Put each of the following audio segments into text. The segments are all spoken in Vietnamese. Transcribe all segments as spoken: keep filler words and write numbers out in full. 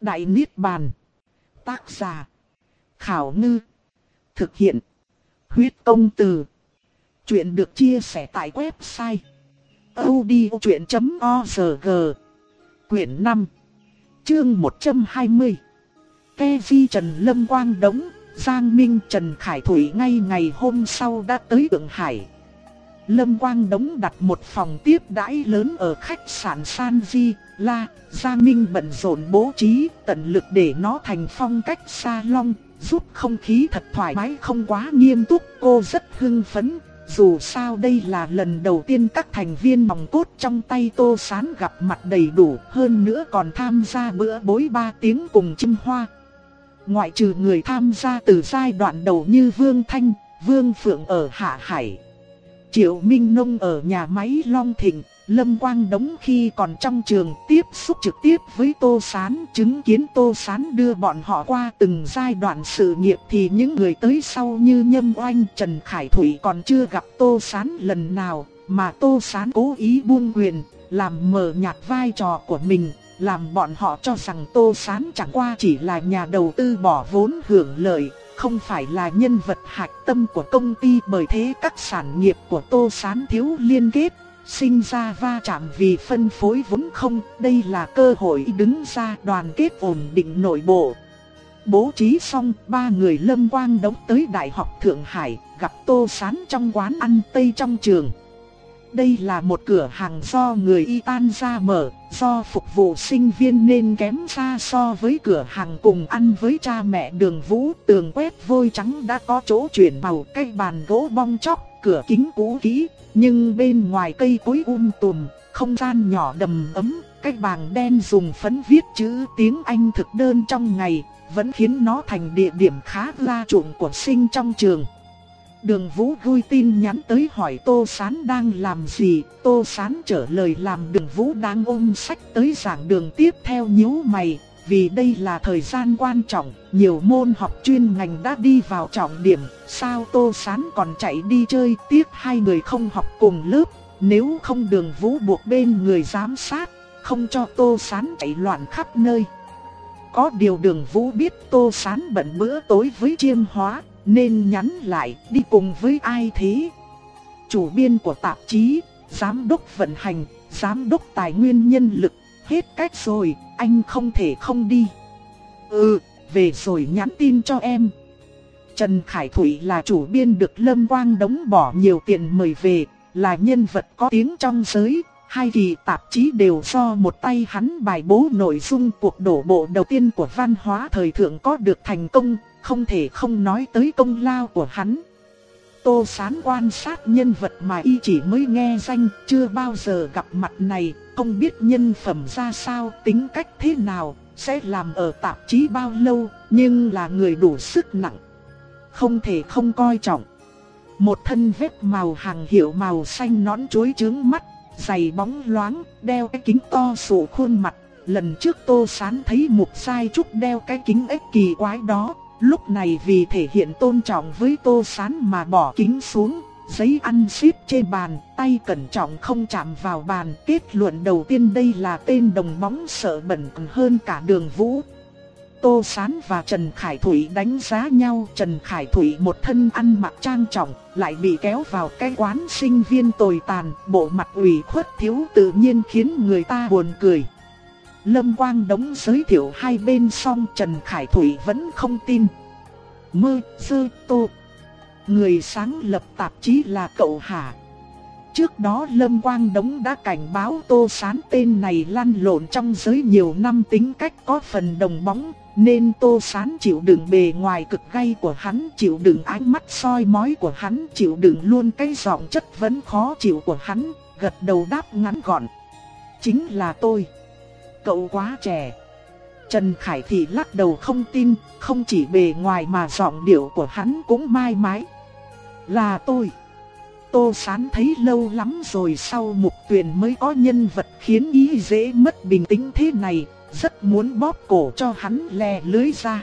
Đại Niết Bàn. Tác giả: Khảo Ngư. Thực hiện: Huyết Công Từ. Chuyện được chia sẻ tại website audiochuyện chấm org. Quyển năm, chương một trăm hai mươi. Ke Vi Trần Lâm Quang Đống, Giang Minh Trần Khải Thủy ngay ngày hôm sau đã tới Thượng Hải. Lâm Quang Đống đặt một phòng tiếp đãi lớn ở khách sạn San Di La. Giang Minh bận rộn bố trí, tận lực để nó thành phong cách salon, giúp không khí thật thoải mái không quá nghiêm túc. Cô rất hưng phấn, dù sao đây là lần đầu tiên các thành viên nòng cốt trong tay Tô Sán gặp mặt đầy đủ, hơn nữa còn tham gia bữa bối ba tiếng cùng Chim Hoa. Ngoại trừ người tham gia từ giai đoạn đầu như Vương Thanh, Vương Phượng ở Hạ Hải, Triệu Minh Nông ở nhà máy Long Thịnh, Lâm Quang Đống khi còn trong trường tiếp xúc trực tiếp với Tô Sán, chứng kiến Tô Sán đưa bọn họ qua từng giai đoạn sự nghiệp, thì những người tới sau như Nhâm Oanh, Trần Khải Thủy còn chưa gặp Tô Sán lần nào, mà Tô Sán cố ý buông quyền, làm mờ nhạt vai trò của mình, làm bọn họ cho rằng Tô Sán chẳng qua chỉ là nhà đầu tư bỏ vốn hưởng lợi, không phải là nhân vật hạch tâm của công ty. Bởi thế các sản nghiệp của Tô Sán thiếu liên kết, sinh ra va chạm vì phân phối vốn không. Đây là cơ hội đứng ra đoàn kết ổn định nội bộ. Bố trí xong, ba người Lâm Quang Đống tới Đại học Thượng Hải, gặp Tô Sán trong quán ăn Tây trong trường. Đây là một cửa hàng do người Itan ra mở, do phục vụ sinh viên nên kém xa so với cửa hàng cùng ăn với cha mẹ Đường Vũ. Tường quét vôi trắng đã có chỗ chuyển màu, cây bàn gỗ bong chóc, cửa kính cũ kỹ, nhưng bên ngoài cây cối um tùm, không gian nhỏ đầm ấm. Cái bảng đen dùng phấn viết chữ tiếng Anh thực đơn trong ngày, vẫn khiến nó thành địa điểm khá la chuộng của sinh trong trường. Đường Vũ gửi tin nhắn tới hỏi Tô Sán đang làm gì. Tô Sán trả lời làm Đường Vũ đang ôm sách tới giảng đường tiếp theo, nhíu mày, vì đây là thời gian quan trọng, nhiều môn học chuyên ngành đã đi vào trọng điểm, sao Tô Sán còn chạy đi chơi. Tiếc hai người không học cùng lớp, nếu không Đường Vũ buộc bên người giám sát, không cho Tô Sán chạy loạn khắp nơi. Có điều Đường Vũ biết Tô Sán bận bữa tối với Chiêm Hóa, nên nhắn lại, đi cùng với ai thế? Chủ biên của tạp chí, giám đốc vận hành, giám đốc tài nguyên nhân lực, hết cách rồi, anh không thể không đi. Ừ, về rồi nhắn tin cho em. Trần Khải Thủy là chủ biên được Lâm Quang Đống bỏ nhiều tiền mời về, là nhân vật có tiếng trong giới. Hai kỳ tạp chí đều do một tay hắn bài bố. Nội dung cuộc đổ bộ đầu tiên của văn hóa thời thượng có được thành công, không thể không nói tới công lao của hắn. Tô Sán quan sát nhân vật mà y chỉ mới nghe danh, chưa bao giờ gặp mặt này, không biết nhân phẩm ra sao, tính cách thế nào, sẽ làm ở tạp chí bao lâu, nhưng là người đủ sức nặng, không thể không coi trọng. Một thân vest màu hàng hiệu màu xanh nõn chuối chướng mắt, giày bóng loáng, đeo cái kính to sụ khuôn mặt. Lần trước Tô Sán thấy Mục Sai Trúc đeo cái kính ếch kỳ quái đó, lúc này vì thể hiện tôn trọng với Tô Sán mà bỏ kính xuống, giấy ăn xếp trên bàn, tay cẩn trọng không chạm vào bàn. Kết luận đầu tiên đây là tên đồng bóng sợ bẩn hơn cả Đường Vũ. Tô Sán và Trần Khải Thủy đánh giá nhau. Trần Khải Thủy một thân ăn mặc trang trọng, lại bị kéo vào cái quán sinh viên tồi tàn, bộ mặt ủy khuất thiếu tự nhiên khiến người ta buồn cười. Lâm Quang Đống giới thiệu hai bên xong, Trần Khải Thủy vẫn không tin. Mơ sơ tô, người sáng lập tạp chí là cậu hả? Trước đó Lâm Quang Đống đã cảnh báo Tô Sán tên này lăn lộn trong giới nhiều năm, tính cách có phần đồng bóng, nên Tô Sán chịu đựng bề ngoài cực gay của hắn, chịu đựng ánh mắt soi mói của hắn, chịu đựng luôn cái giọng chất vấn khó chịu của hắn, gật đầu đáp ngắn gọn: chính là tôi. Cậu quá trẻ. Trần Khải Thị lắc đầu không tin, không chỉ bề ngoài mà giọng điệu của hắn cũng mai mái. Là tôi. Tô Sán thấy lâu lắm rồi sau Mục Tuyền mới có nhân vật khiến ý dễ mất bình tĩnh thế này, rất muốn bóp cổ cho hắn lè lưới ra.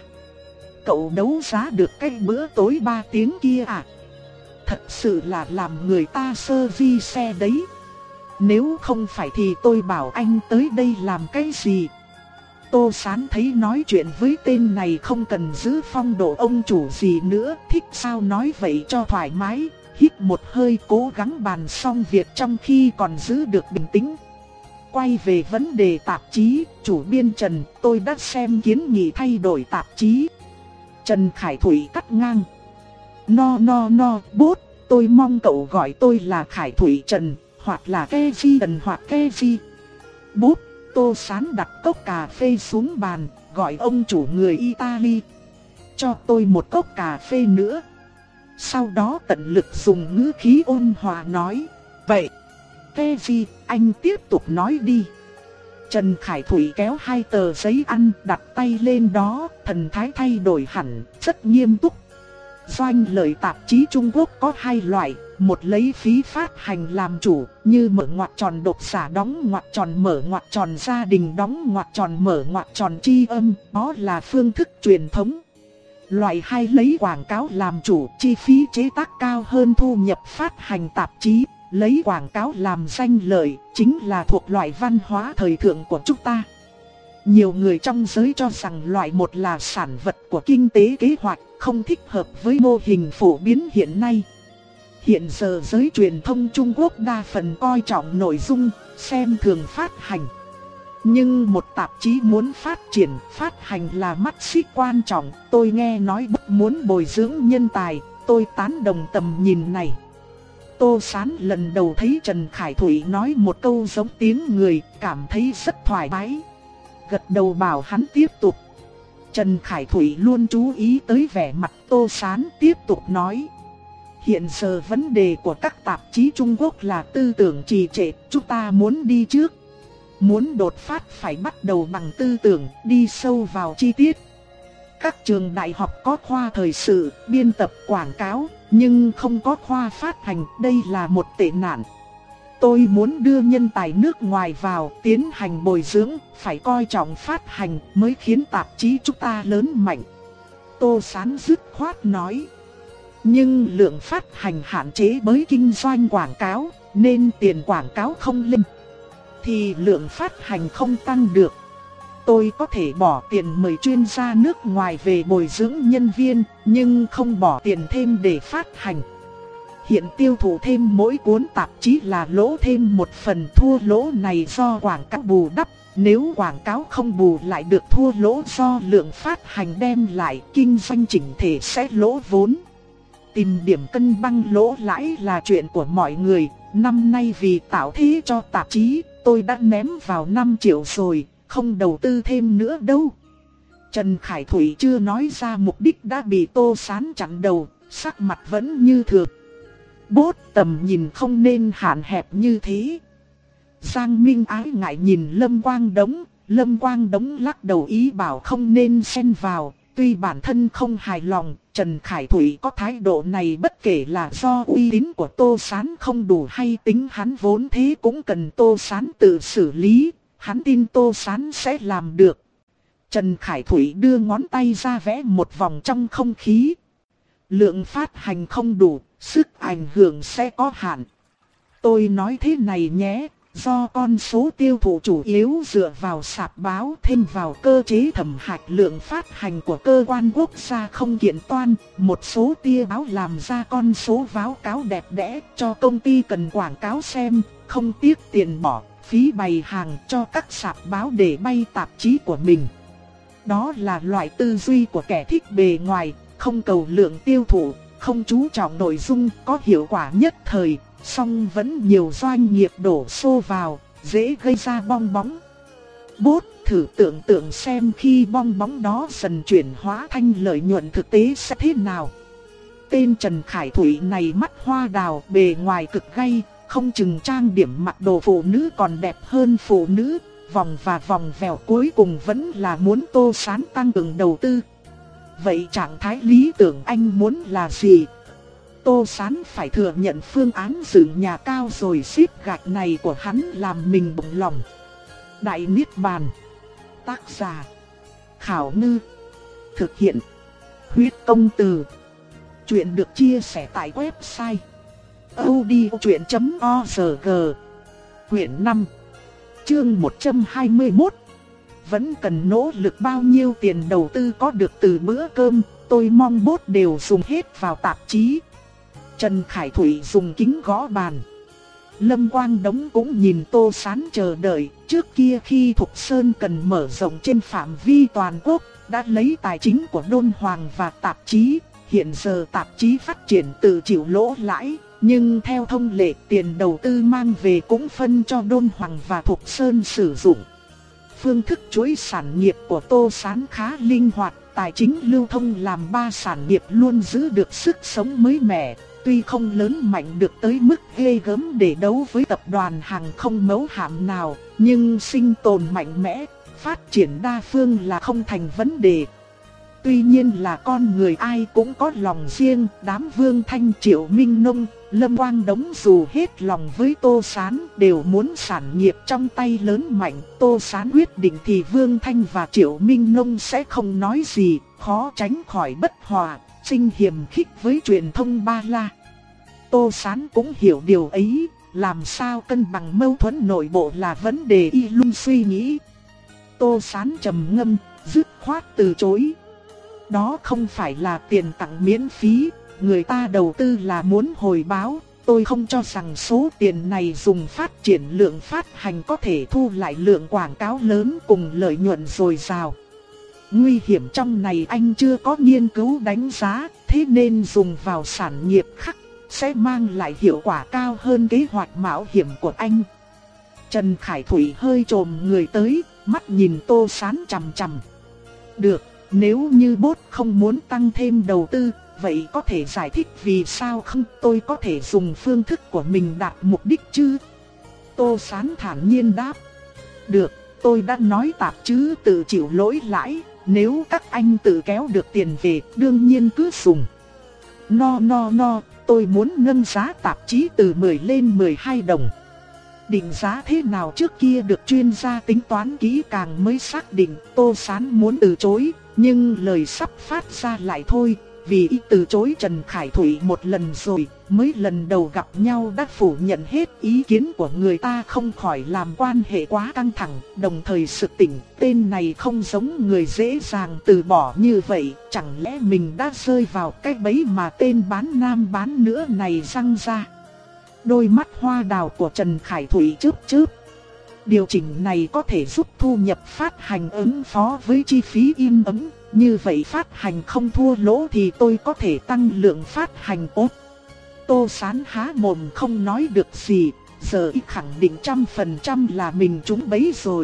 Cậu đấu giá được cái bữa tối ba tiếng kia à? Thật sự là làm người ta sơ vi xe đấy. Nếu không phải thì tôi bảo anh tới đây làm cái gì? Tô Sán thấy nói chuyện với tên này không cần giữ phong độ ông chủ gì nữa, thích sao nói vậy cho thoải mái. Hít một hơi cố gắng bàn xong việc trong khi còn giữ được bình tĩnh. Quay về vấn đề tạp chí, chủ biên Trần, tôi đã xem kiến nghị thay đổi tạp chí. Trần Khải Thủy cắt ngang. No no no, bốt, tôi mong cậu gọi tôi là Khải Thủy Trần, hoặc là Keji Trần hoặc Keji. Bốt, Tô Sán đặt cốc cà phê xuống bàn, gọi ông chủ người Italy. Cho tôi một cốc cà phê nữa. Sau đó tận lực dùng ngữ khí ôn hòa nói, vậy, Keji, anh tiếp tục nói đi. Trần Khải Thủy kéo hai tờ giấy ăn đặt tay lên đó, thần thái thay đổi hẳn, rất nghiêm túc. Doanh lợi tạp chí Trung Quốc có hai loại, một lấy phí phát hành làm chủ, như mở ngoặc tròn độc giả đóng ngoặc tròn mở ngoặc tròn gia đình đóng ngoặc tròn mở ngoặc tròn chi âm, đó là phương thức truyền thống. Loại hai lấy quảng cáo làm chủ, chi phí chế tác cao hơn thu nhập phát hành tạp chí, lấy quảng cáo làm danh lợi, chính là thuộc loại văn hóa thời thượng của chúng ta. Nhiều người trong giới cho rằng loại một là sản vật của kinh tế kế hoạch, không thích hợp với mô hình phổ biến hiện nay. Hiện giờ giới truyền thông Trung Quốc đa phần coi trọng nội dung, xem thường phát hành. Nhưng một tạp chí muốn phát triển, phát hành là mắt xích quan trọng. Tôi nghe nói Bút muốn bồi dưỡng nhân tài, tôi tán đồng tầm nhìn này. Tô Sán lần đầu thấy Trần Khải Thủy nói một câu giống tiếng người, cảm thấy rất thoải mái. Gật đầu bảo hắn tiếp tục. Trần Khải Thủy luôn chú ý tới vẻ mặt Tô Sán, tiếp tục nói. Hiện giờ vấn đề của các tạp chí Trung Quốc là tư tưởng trì trệ, chúng ta muốn đi trước. Muốn đột phát phải bắt đầu bằng tư tưởng, đi sâu vào chi tiết. Các trường đại học có khoa thời sự, biên tập quảng cáo, nhưng không có khoa phát hành, đây là một tệ nạn. Tôi muốn đưa nhân tài nước ngoài vào, tiến hành bồi dưỡng, phải coi trọng phát hành mới khiến tạp chí chúng ta lớn mạnh. Tô Sán dứt khoát nói. Nhưng lượng phát hành hạn chế bởi kinh doanh quảng cáo, nên tiền quảng cáo không lên, thì lượng phát hành không tăng được. Tôi có thể bỏ tiền mời chuyên gia nước ngoài về bồi dưỡng nhân viên, nhưng không bỏ tiền thêm để phát hành. Hiện tiêu thụ thêm mỗi cuốn tạp chí là lỗ thêm một phần, thua lỗ này do quảng cáo bù đắp. Nếu quảng cáo không bù lại được thua lỗ do lượng phát hành đem lại, kinh doanh chỉnh thể sẽ lỗ vốn. Tìm điểm cân bằng lỗ lãi là chuyện của mọi người. Năm nay vì tạo thế cho tạp chí, tôi đã ném vào năm triệu rồi, không đầu tư thêm nữa đâu. Trần Khải Thủy chưa nói ra mục đích đã bị Tô Sán chặn đầu, sắc mặt vẫn như thường. Bốt, tầm nhìn không nên hạn hẹp như thế. Giang Minh ái ngại nhìn Lâm Quang Đống, Lâm Quang Đống lắc đầu ý bảo không nên xen vào. Tuy bản thân không hài lòng, Trần Khải Thủy có thái độ này bất kể là do uy tín của Tô Sán không đủ hay tính hắn vốn thế cũng cần Tô Sán tự xử lý, hắn tin Tô Sán sẽ làm được. Trần Khải Thủy đưa ngón tay ra vẽ một vòng trong không khí. Lượng phát hành không đủ, sức ảnh hưởng sẽ có hạn. Tôi nói thế này nhé. Do con số tiêu thụ chủ yếu dựa vào sạp báo thêm vào cơ chế thẩm hạch lượng phát hành của cơ quan quốc gia không kiện toan, một số tia báo làm ra con số báo cáo đẹp đẽ cho công ty cần quảng cáo xem, không tiếc tiền bỏ, phí bày hàng cho các sạp báo để bay tạp chí của mình. Đó là loại tư duy của kẻ thích bề ngoài, không cầu lượng tiêu thụ, không chú trọng nội dung, có hiệu quả nhất thời. Song vẫn nhiều doanh nghiệp đổ xô vào, dễ gây ra bong bóng. Bốt, thử tưởng tượng xem khi bong bóng đó dần chuyển hóa thành lợi nhuận thực tế sẽ thế nào. Tên Trần Khải Thủy này mắt hoa đào, bề ngoài cực gay, không chừng trang điểm mặc đồ phụ nữ còn đẹp hơn phụ nữ. Vòng và vòng vèo cuối cùng vẫn là muốn Tô Sán tăng cường đầu tư. Vậy trạng thái lý tưởng anh muốn là gì? Tô Sán phải thừa nhận phương án dựng nhà cao rồi xếp gạch này của hắn làm mình bụng lòng. Đại Niết Bàn. Tác giả Khảo Ngư. Thực hiện Huyết Công Từ. Chuyện được chia sẻ tại website audiochuyện chấm org. Quyển năm, chương một trăm hai mươi mốt. vẫn cần nỗ lực bao nhiêu tiền đầu tư có được từ bữa cơm, tôi mong bốt đều dùng hết vào tạp chí. Trần Khải Thủy dùng kính gõ bàn. Lâm Quang Đống cũng nhìn Tô Sán chờ đợi, trước kia khi Thục Sơn cần mở rộng trên phạm vi toàn quốc, đã lấy tài chính của Đôn Hoàng và tạp chí, hiện giờ tạp chí phát triển tự chịu lỗ lãi, nhưng theo thông lệ tiền đầu tư mang về cũng phân cho Đôn Hoàng và Thục Sơn sử dụng. Phương thức chuỗi sản nghiệp của Tô Sán khá linh hoạt, tài chính lưu thông làm ba sản nghiệp luôn giữ được sức sống mới mẻ. Tuy không lớn mạnh được tới mức ghê gớm để đấu với tập đoàn hàng không mẫu hạm nào, nhưng sinh tồn mạnh mẽ, phát triển đa phương là không thành vấn đề. Tuy nhiên là con người ai cũng có lòng riêng, đám Vương Thanh, Triệu Minh Nông, Lâm Quang Đống dù hết lòng với Tô Sán đều muốn sản nghiệp trong tay lớn mạnh. Tô Sán quyết định thì Vương Thanh và Triệu Minh Nông sẽ không nói gì, khó tránh khỏi bất hòa, sinh hiềm khích với truyền thông Ba La. Tô Sán cũng hiểu điều ấy, làm sao cân bằng mâu thuẫn nội bộ là vấn đề y luôn suy nghĩ. Tô Sán trầm ngâm, dứt khoát từ chối. Đó không phải là tiền tặng miễn phí, người ta đầu tư là muốn hồi báo. Tôi không cho rằng số tiền này dùng phát triển lượng phát hành có thể thu lại lượng quảng cáo lớn cùng lợi nhuận dồi dào. Nguy hiểm trong này anh chưa có nghiên cứu đánh giá, thế nên dùng vào sản nghiệp khác sẽ mang lại hiệu quả cao hơn kế hoạch mạo hiểm của anh. Trần Khải Thủy hơi trồm người tới, mắt nhìn Tô Sán chằm chằm. Được, nếu như bốt không muốn tăng thêm đầu tư, vậy có thể giải thích vì sao không tôi có thể dùng phương thức của mình đạt mục đích chứ? Tô Sán thản nhiên đáp. Được, tôi đã nói tạp chứ tự chịu lỗi lãi, nếu các anh tự kéo được tiền về, đương nhiên cứ dùng. No no no, tôi muốn nâng giá tạp chí từ mười lên mười hai đồng. Định giá thế nào trước kia được chuyên gia tính toán kỹ càng mới xác định. Tô Sán muốn từ chối, nhưng lời sắp phát ra lại thôi. Vì y từ chối Trần Khải Thủy một lần rồi, mới lần đầu gặp nhau đã phủ nhận hết ý kiến của người ta, không khỏi làm quan hệ quá căng thẳng. Đồng thời sực tỉnh, tên này không giống người dễ dàng từ bỏ như vậy. Chẳng lẽ mình đã rơi vào cái bẫy mà tên bán nam bán nữ này răng ra? Đôi mắt hoa đào của Trần Khải Thủy chớp chớp. Điều chỉnh này có thể giúp thu nhập phát hành ứng phó với chi phí in ấn. Như vậy phát hành không thua lỗ thì tôi có thể tăng lượng phát hành tốt. Tô Sán há mồm không nói được gì, giờ y khẳng định trăm phần trăm là mình trúng bẫy rồi.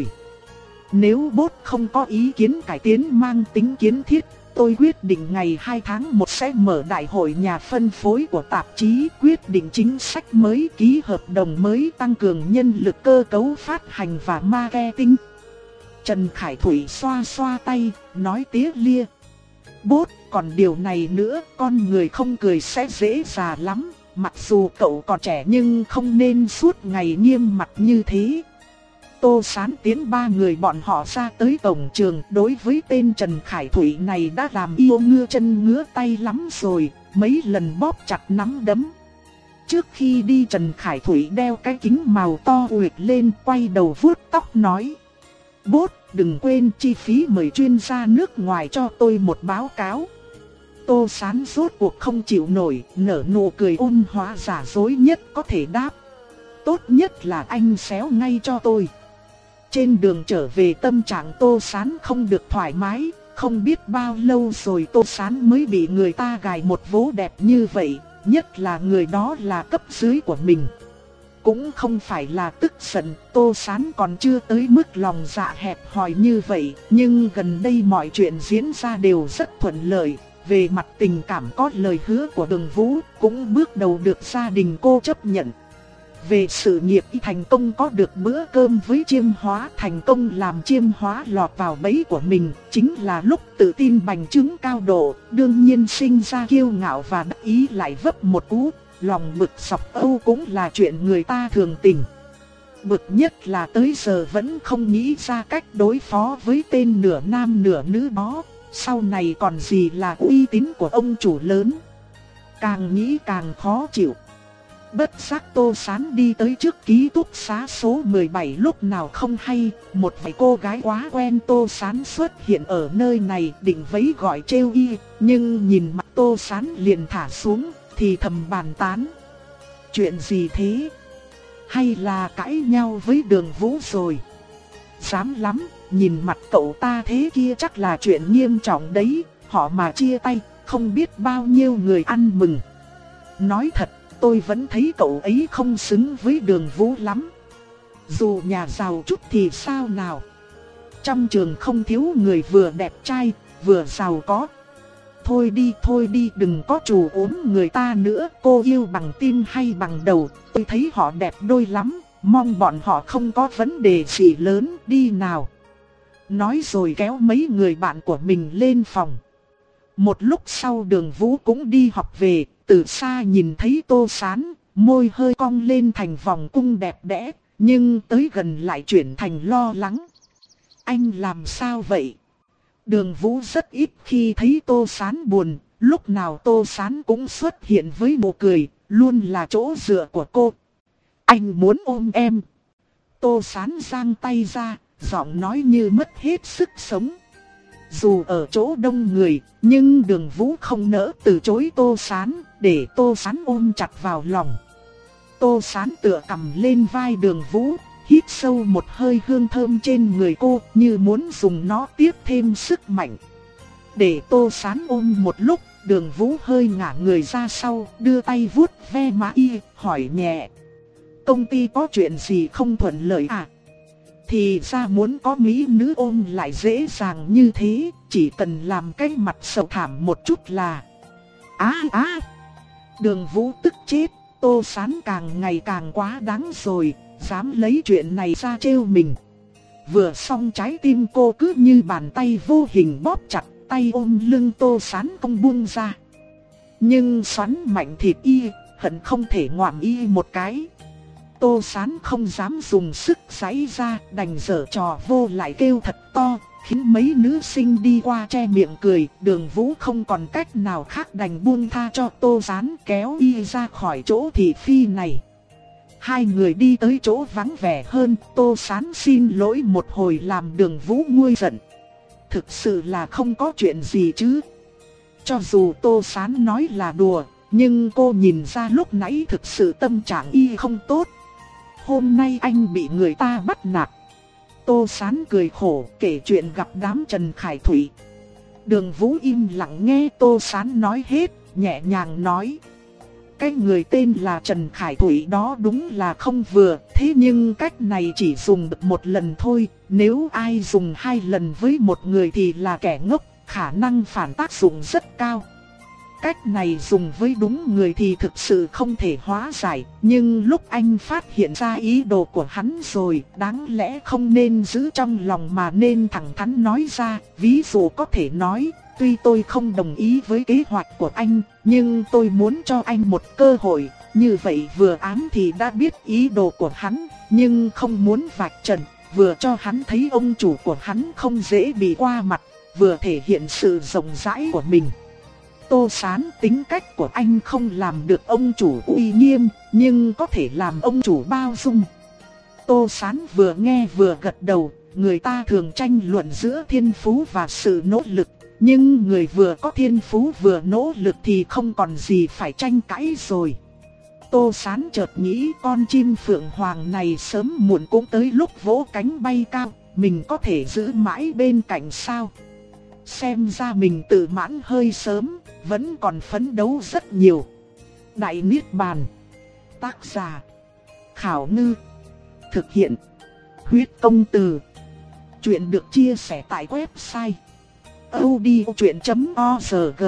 Nếu bốt không có ý kiến cải tiến mang tính kiến thiết, tôi quyết định ngày hai tháng một sẽ mở đại hội nhà phân phối của tạp chí, quyết định chính sách mới, ký hợp đồng mới, tăng cường nhân lực cơ cấu phát hành và marketing. Trần Khải Thủy xoa xoa tay, nói tía lia. Bốt, còn điều này nữa, con người không cười sẽ dễ già lắm. Mặc dù cậu còn trẻ nhưng không nên suốt ngày nghiêm mặt như thế. Tô Sán tiến ba người bọn họ ra tới cổng trường. Đối với tên Trần Khải Thủy này đã làm yêu ngứa chân ngứa tay lắm rồi, mấy lần bóp chặt nắm đấm. Trước khi đi Trần Khải Thủy đeo cái kính màu to uyệt lên, quay đầu vuốt tóc nói. Bốt, đừng quên chi phí mời chuyên gia nước ngoài cho tôi một báo cáo. Tô Sán rốt cuộc không chịu nổi, nở nụ cười ôn hòa giả dối nhất có thể đáp. Tốt nhất là anh xéo ngay cho tôi. Trên đường trở về tâm trạng Tô Sán không được thoải mái, không biết bao lâu rồi Tô Sán mới bị người ta gài một vố đẹp như vậy, nhất là người đó là cấp dưới của mình. Cũng không phải là tức giận, Tô Sán còn chưa tới mức lòng dạ hẹp hòi như vậy, nhưng gần đây mọi chuyện diễn ra đều rất thuận lợi. Về mặt tình cảm có lời hứa của Đường Vũ, cũng bước đầu được gia đình cô chấp nhận. Về sự nghiệp y thành công có được bữa cơm với Chiêm Hóa, thành công làm Chiêm Hóa lọt vào bẫy của mình, chính là lúc tự tin bành trướng cao độ, đương nhiên sinh ra kiêu ngạo và đắc ý lại vấp một cú. Lòng bực sọc âu cũng là chuyện người ta thường tình. Bực nhất là tới giờ vẫn không nghĩ ra cách đối phó với tên nửa nam nửa nữ đó. Sau này còn gì là uy tín của ông chủ lớn. Càng nghĩ càng khó chịu. Bất giác Tô Sán đi tới trước ký túc xá số mười bảy, lúc nào không hay, một vài cô gái quá quen Tô Sán xuất hiện ở nơi này định vẫy gọi trêu y, nhưng nhìn mặt Tô Sán liền thả xuống, thì thầm bàn tán. Chuyện gì thế? Hay là cãi nhau với Đường Vũ rồi? Dám lắm, nhìn mặt cậu ta thế kia chắc là chuyện nghiêm trọng đấy, họ mà chia tay, không biết bao nhiêu người ăn mừng. Nói thật, tôi vẫn thấy cậu ấy không xứng với Đường Vũ lắm. Dù nhà giàu chút thì sao nào? Trong trường không thiếu người vừa đẹp trai, vừa giàu có. Thôi đi, thôi đi, đừng có trù ốm người ta nữa. Cô yêu bằng tim hay bằng đầu, tôi thấy họ đẹp đôi lắm. Mong bọn họ không có vấn đề gì lớn, đi nào. Nói rồi kéo mấy người bạn của mình lên phòng. Một lúc sau Đường Vũ cũng đi học về. Từ xa nhìn thấy Tô Sán, môi hơi cong lên thành vòng cung đẹp đẽ, nhưng tới gần lại chuyển thành lo lắng. Anh làm sao vậy? Đường Vũ rất ít khi thấy Tô Sán buồn, lúc nào Tô Sán cũng xuất hiện với nụ cười, luôn là chỗ dựa của cô. Anh muốn ôm em. Tô Sán giang tay ra, giọng nói như mất hết sức sống. Dù ở chỗ đông người, nhưng Đường Vũ không nỡ từ chối Tô Sán, để Tô Sán ôm chặt vào lòng. Tô Sán tựa cằm lên vai Đường Vũ, hít sâu một hơi hương thơm trên người cô, như muốn dùng nó tiếp thêm sức mạnh. Để Tô Sán ôm một lúc, Đường Vũ hơi ngả người ra sau, đưa tay vuốt ve má y, hỏi nhẹ. Công ty có chuyện gì không thuận lợi à? Thì ra muốn có mỹ nữ ôm lại dễ dàng như thế, chỉ cần làm cái mặt sầu thảm một chút là... Á á! Đường Vũ tức chết, Tô Sán càng ngày càng quá đáng rồi, dám lấy chuyện này ra trêu mình. Vừa xong trái tim cô cứ như bàn tay vô hình bóp chặt, tay ôm lưng Tô Sán không buông ra. Nhưng xoắn mạnh thịt y, hận không thể ngoạm y một cái. Tô Sán không dám dùng sức giãy ra, đành giở trò vô lại kêu thật to, khiến mấy nữ sinh đi qua che miệng cười. Đường Vũ không còn cách nào khác đành buông tha cho Tô Sán, kéo y ra khỏi chỗ thị phi này. Hai người đi tới chỗ vắng vẻ hơn, Tô Sán xin lỗi một hồi làm Đường Vũ nguôi giận. Thực sự là không có chuyện gì chứ. Cho dù Tô Sán nói là đùa, nhưng cô nhìn ra lúc nãy thực sự tâm trạng y không tốt. Hôm nay anh bị người ta bắt nạt. Tô Sán cười khổ kể chuyện gặp đám Trần Khải Thủy. Đường Vũ im lặng nghe Tô Sán nói hết, nhẹ nhàng nói. Cái người tên là Trần Khải Thủy đó đúng là không vừa, thế nhưng cách này chỉ dùng được một lần thôi. Nếu ai dùng hai lần với một người thì là kẻ ngốc, khả năng phản tác dụng rất cao. Cách này dùng với đúng người thì thực sự không thể hóa giải, nhưng lúc anh phát hiện ra ý đồ của hắn rồi, đáng lẽ không nên giữ trong lòng mà nên thẳng thắn nói ra. Ví dụ có thể nói, tuy tôi không đồng ý với kế hoạch của anh, nhưng tôi muốn cho anh một cơ hội. Như vậy vừa ám thì đã biết ý đồ của hắn, nhưng không muốn vạch trần, vừa cho hắn thấy ông chủ của hắn không dễ bị qua mặt, vừa thể hiện sự rộng rãi của mình. Tô Sán, tính cách của anh không làm được ông chủ uy nghiêm, nhưng có thể làm ông chủ bao dung. Tô Sán vừa nghe vừa gật đầu, người ta thường tranh luận giữa thiên phú và sự nỗ lực, nhưng người vừa có thiên phú vừa nỗ lực thì không còn gì phải tranh cãi rồi. Tô Sán chợt nghĩ con chim phượng hoàng này sớm muộn cũng tới lúc vỗ cánh bay cao, mình có thể giữ mãi bên cạnh sao? Xem ra mình tự mãn hơi sớm, vẫn còn phấn đấu rất nhiều. Đại Niết Bàn. Tác giả Khảo Ngư. Thực hiện Huyết Công Từ. Chuyện được chia sẻ tại website audiochuyện chấm org.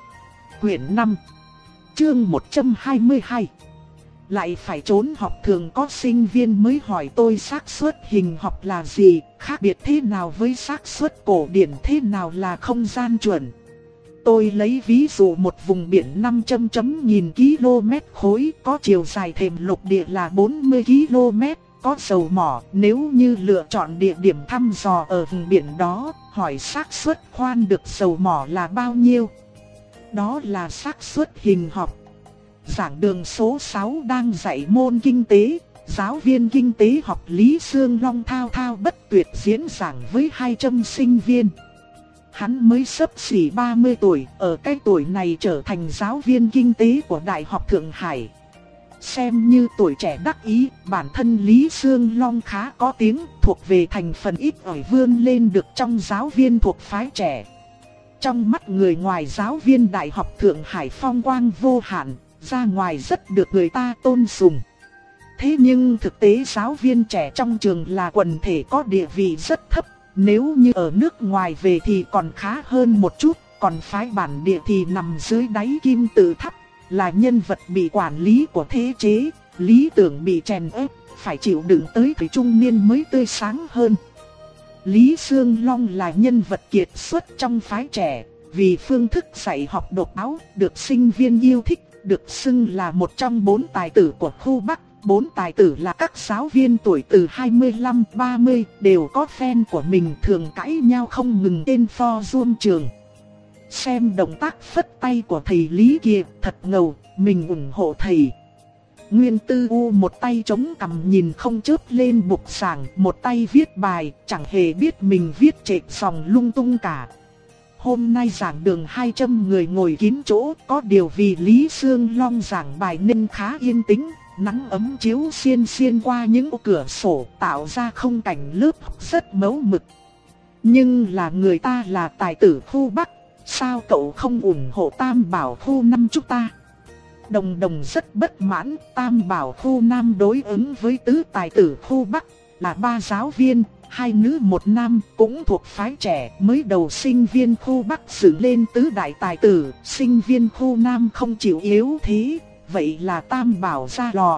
Quyển năm, chương một trăm hai mươi hai. Lại phải trốn học. Thường có sinh viên mới hỏi tôi xác suất hình học là gì, khác biệt thế nào với xác suất cổ điển, thế nào là không gian chuẩn. Tôi lấy ví dụ một vùng biển năm trăm chấm nghìn km khối, có chiều dài thềm lục địa là bốn mươi ki lô mét, có dầu mỏ. Nếu như lựa chọn địa điểm thăm dò ở vùng biển đó, hỏi xác suất khoan được dầu mỏ là bao nhiêu? Đó là xác suất hình học. giảng đường số sáu đang dạy môn kinh tế. Giáo viên kinh tế học Lý Sương Long thao thao bất tuyệt diễn giảng với hai trăm sinh viên. Hắn mới xấp xỉ ba mươi tuổi, ở cái tuổi này trở thành giáo viên kinh tế của Đại học Thượng Hải. Xem như tuổi trẻ đắc ý, bản thân Lý Sương Long khá có tiếng, thuộc về thành phần ít ỏi vươn lên được trong giáo viên thuộc phái trẻ. Trong mắt người ngoài, giáo viên Đại học Thượng Hải phong quang vô hạn, ra ngoài rất được người ta tôn sùng. Thế nhưng thực tế giáo viên trẻ trong trường là quần thể có địa vị rất thấp, nếu như ở nước ngoài về thì còn khá hơn một chút, còn phái bản địa thì nằm dưới đáy kim tự tháp, là nhân vật bị quản lý của thế chế, lý tưởng bị chèn ép, phải chịu đựng tới thời trung niên mới tươi sáng hơn. Lý Sương Long là nhân vật kiệt xuất trong phái trẻ, vì phương thức dạy học độc đáo, được sinh viên yêu thích, được xưng là một trong bốn tài tử của khu Bắc. Bốn tài tử là các giáo viên tuổi từ hai mươi lăm đến ba mươi, đều có fan của mình, thường cãi nhau không ngừng trên forum trường. Xem động tác phất tay của thầy Lý kia, thật ngầu, mình ủng hộ thầy. Nguyên Tư U một tay chống cằm nhìn không chớp lên bục giảng, một tay viết bài, chẳng hề biết mình viết trệch dòng lung tung cả. Hôm nay giảng đường hai trăm người ngồi kín chỗ, có điều vì Lý Sương Long giảng bài nên khá yên tĩnh. Nắng ấm chiếu xiên xiên qua những ô cửa sổ, tạo ra khung cảnh lớp học rất mẫu mực. Nhưng là người ta là tài tử khu Bắc, sao cậu không ủng hộ Tam Bảo khu Nam chúng ta? Đồng Đồng rất bất mãn, Tam Bảo khu Nam đối ứng với tứ tài tử khu Bắc, là ba giáo viên, hai nữ một nam, cũng thuộc phái trẻ. Mới đầu sinh viên khu Bắc dựng lên tứ đại tài tử, sinh viên khu Nam không chịu yếu thế. Vậy là Tam Bảo ra lò.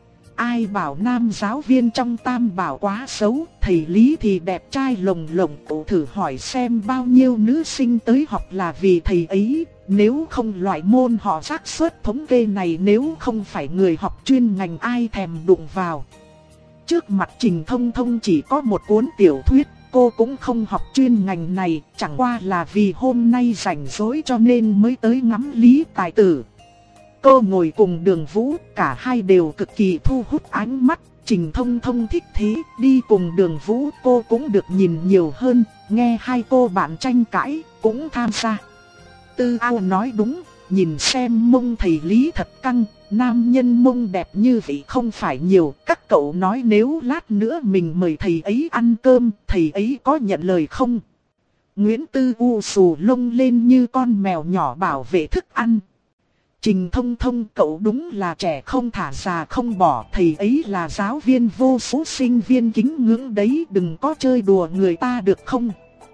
Ai bảo nam giáo viên trong Tam Bảo quá xấu, thầy Lý thì đẹp trai lồng lồng. Cậu thử hỏi xem bao nhiêu nữ sinh tới học là vì thầy ấy. Nếu không loại môn họ xác suất thống kê này, nếu không phải người học chuyên ngành ai thèm đụng vào. Trước mặt Trình Thông Thông chỉ có một cuốn tiểu thuyết, cô cũng không học chuyên ngành này, chẳng qua là vì hôm nay rảnh rỗi cho nên mới tới ngắm Lý tài tử. Cô ngồi cùng Đường Vũ, cả hai đều cực kỳ thu hút ánh mắt. Trình Thông Thông thích thế, đi cùng Đường Vũ cô cũng được nhìn nhiều hơn, nghe hai cô bạn tranh cãi, cũng tham gia. Tư Ao nói đúng, nhìn xem mông thầy Lý thật căng, nam nhân mông đẹp như vậy không phải nhiều. Các cậu nói nếu lát nữa mình mời thầy ấy ăn cơm, thầy ấy có nhận lời không? Nguyễn Tư U xù lông lên như con mèo nhỏ bảo vệ thức ăn. Trình Thông Thông cậu đúng là trẻ không thả già không bỏ, thầy ấy là giáo viên vô số sinh viên kính ngưỡng đấy, đừng có chơi đùa người ta được không?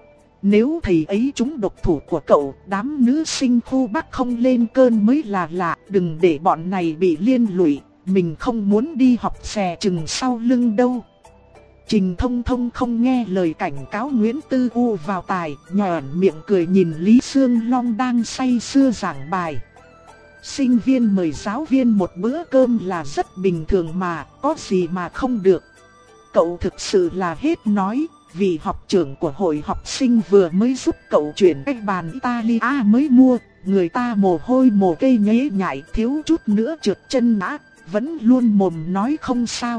Nếu thầy ấy trúng độc thủ của cậu, đám nữ sinh khu Bắc không lên cơn mới là lạ, đừng để bọn này bị liên lụy, mình không muốn đi học xè chừng sau lưng đâu. Trình Thông Thông không nghe lời cảnh cáo Nguyễn Tư U vào tài, nhòn miệng cười nhìn Lý Sương Long đang say sưa giảng bài. Sinh viên mời giáo viên một bữa cơm là rất bình thường mà, có gì mà không được. Cậu thực sự là hết nói, vì học trưởng của hội học sinh vừa mới giúp cậu chuyển cái bàn Italia mới mua, người ta mồ hôi mồ cây nhễ nhại thiếu chút nữa trượt chân ngã, vẫn luôn mồm nói không sao.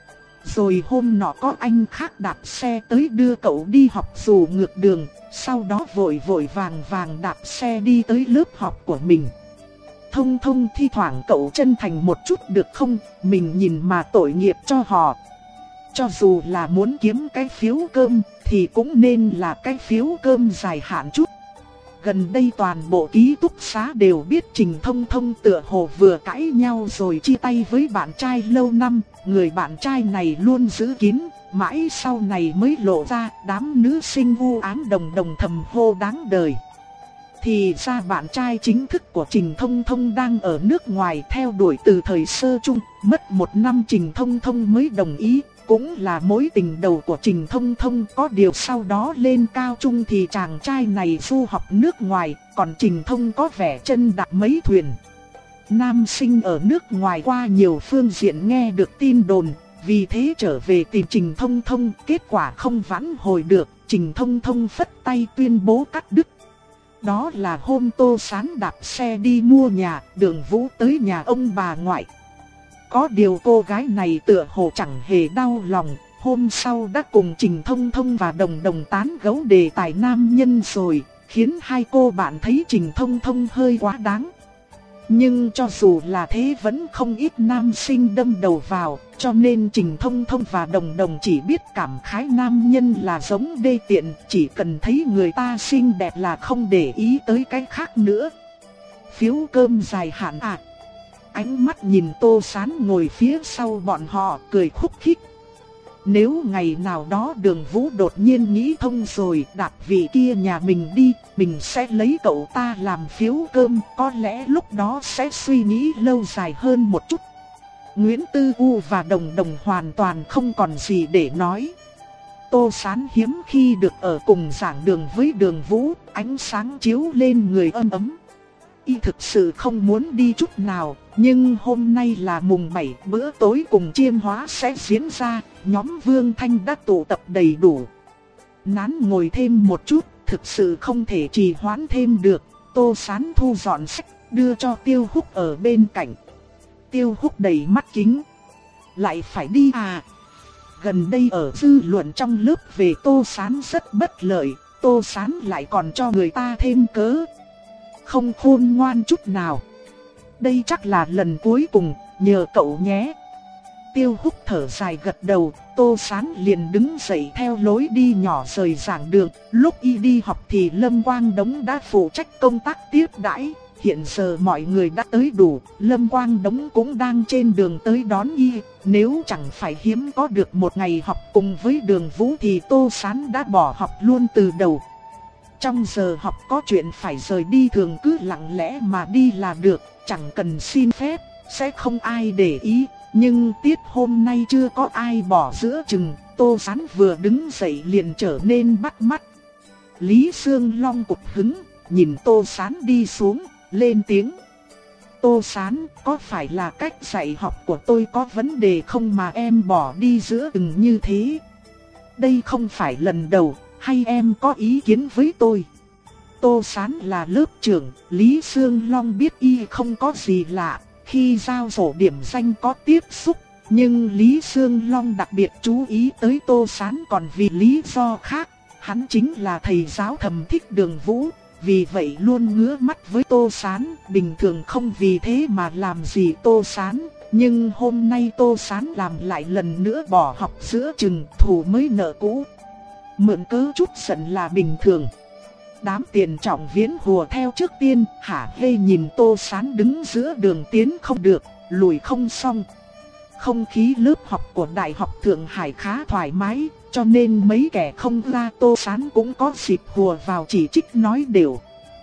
Rồi hôm nọ có anh khác đạp xe tới đưa cậu đi học dù ngược đường, sau đó vội vội vàng vàng đạp xe đi tới lớp học của mình. Thông Thông thi thoảng cậu chân thành một chút được không, mình nhìn mà tội nghiệp cho họ. Cho dù là muốn kiếm cái phiếu cơm thì cũng nên là cái phiếu cơm dài hạn chút. Gần đây toàn bộ ký túc xá đều biết Trình Thông Thông tựa hồ vừa cãi nhau rồi chia tay với bạn trai lâu năm. Người bạn trai này luôn giữ kín, mãi sau này mới lộ ra, đám nữ sinh u ám đồng đồng thầm hô đáng đời. Thì ra bạn trai chính thức của Trình Thông Thông đang ở nước ngoài theo đuổi từ thời sơ chung, mất một năm Trình Thông Thông mới đồng ý. Cũng là mối tình đầu của Trình Thông Thông, có điều sau đó lên cao trung thì chàng trai này du học nước ngoài, còn Trình Thông có vẻ chân đạp mấy thuyền. Nam sinh ở nước ngoài qua nhiều phương diện nghe được tin đồn, vì thế trở về tìm Trình Thông Thông, kết quả không vãn hồi được, Trình Thông Thông phất tay tuyên bố cắt đứt. đó là hôm Tô Sán đạp xe đi mua nhà, Đường Vũ tới nhà ông bà ngoại. Có điều cô gái này tựa hồ chẳng hề đau lòng, hôm sau đã cùng Trình Thông Thông và Đồng Đồng tán gẫu đề tài nam nhân rồi, khiến hai cô bạn thấy Trình Thông Thông hơi quá đáng. Nhưng cho dù là thế vẫn không ít nam sinh đâm đầu vào, cho nên Trình Thông Thông và Đồng Đồng chỉ biết cảm khái nam nhân là giống đê tiện, chỉ cần thấy người ta xinh đẹp là không để ý tới cái khác nữa. Phiếu cơm dài hạn à? Ánh mắt nhìn Tô Sán ngồi phía sau bọn họ cười khúc khích. Nếu ngày nào đó Đường Vũ đột nhiên nghĩ thông rồi đạp vị kia nhà mình đi, mình sẽ lấy cậu ta làm phiếu cơm, có lẽ lúc đó sẽ suy nghĩ lâu dài hơn một chút. Nguyễn Tư U và Đồng Đồng hoàn toàn không còn gì để nói. Tô Sán hiếm khi được ở cùng giảng đường với Đường Vũ, ánh sáng chiếu lên người ấm ấm. Y thực sự không muốn đi chút nào, nhưng hôm nay là mùng bảy, bữa tối cùng chiêm hóa sẽ diễn ra, nhóm Vương Thanh đã tụ tập đầy đủ. Nán ngồi thêm một chút, thực sự không thể trì hoãn thêm được. Tô Sán thu dọn sách, đưa cho Tiêu Húc ở bên cạnh. Tiêu Húc đầy mắt kính. Lại phải đi à? Gần đây ở dư luận trong lớp về Tô Sán rất bất lợi, Tô Sán lại còn cho người ta thêm cớ. Không khôn ngoan chút nào. Đây chắc là lần cuối cùng, nhờ cậu nhé. Tiêu Húc thở dài gật đầu, Tô Sán liền đứng dậy theo lối đi nhỏ rời giảng đường. Lúc y đi học thì Lâm Quang Đống đã phụ trách công tác tiếp đãi. Hiện giờ mọi người đã tới đủ, Lâm Quang Đống cũng đang trên đường tới đón y. Nếu chẳng phải hiếm có được một ngày học cùng với Đường Vũ thì Tô Sán đã bỏ học luôn từ đầu. Trong giờ học có chuyện phải rời đi thường cứ lặng lẽ mà đi là được, chẳng cần xin phép, sẽ không ai để ý. Nhưng tiết hôm nay chưa có ai bỏ giữa chừng, Tô Sán vừa đứng dậy liền trở nên bắt mắt. Lý Sương Long cục hứng, nhìn Tô Sán đi xuống, lên tiếng. Tô Sán, có phải là cách dạy học của tôi có vấn đề không mà em bỏ đi giữa chừng như thế? Đây không phải lần đầu, hay em có ý kiến với tôi? Tô Sán là lớp trưởng, Lý Sương Long biết y không có gì lạ. Khi giao sổ điểm danh có tiếp xúc, nhưng Lý Sương Long đặc biệt chú ý tới Tô Sán còn vì lý do khác. Hắn chính là thầy giáo thầm thích Đường Vũ, vì vậy luôn ngứa mắt với Tô Sán. Bình thường không vì thế mà làm gì Tô Sán, nhưng hôm nay Tô Sán làm lại lần nữa bỏ học giữa chừng, thù mới nợ cũ. Mượn cớ chút giận là bình thường. Đám Tiền Trọng Viễn hùa theo trước tiên, hả hê nhìn Tô Sán đứng giữa đường tiến không được, lùi không xong. Không khí lớp học của Đại học Thượng Hải khá thoải mái, cho nên mấy kẻ không ra Tô Sán cũng có dịp hùa vào chỉ trích nói đều.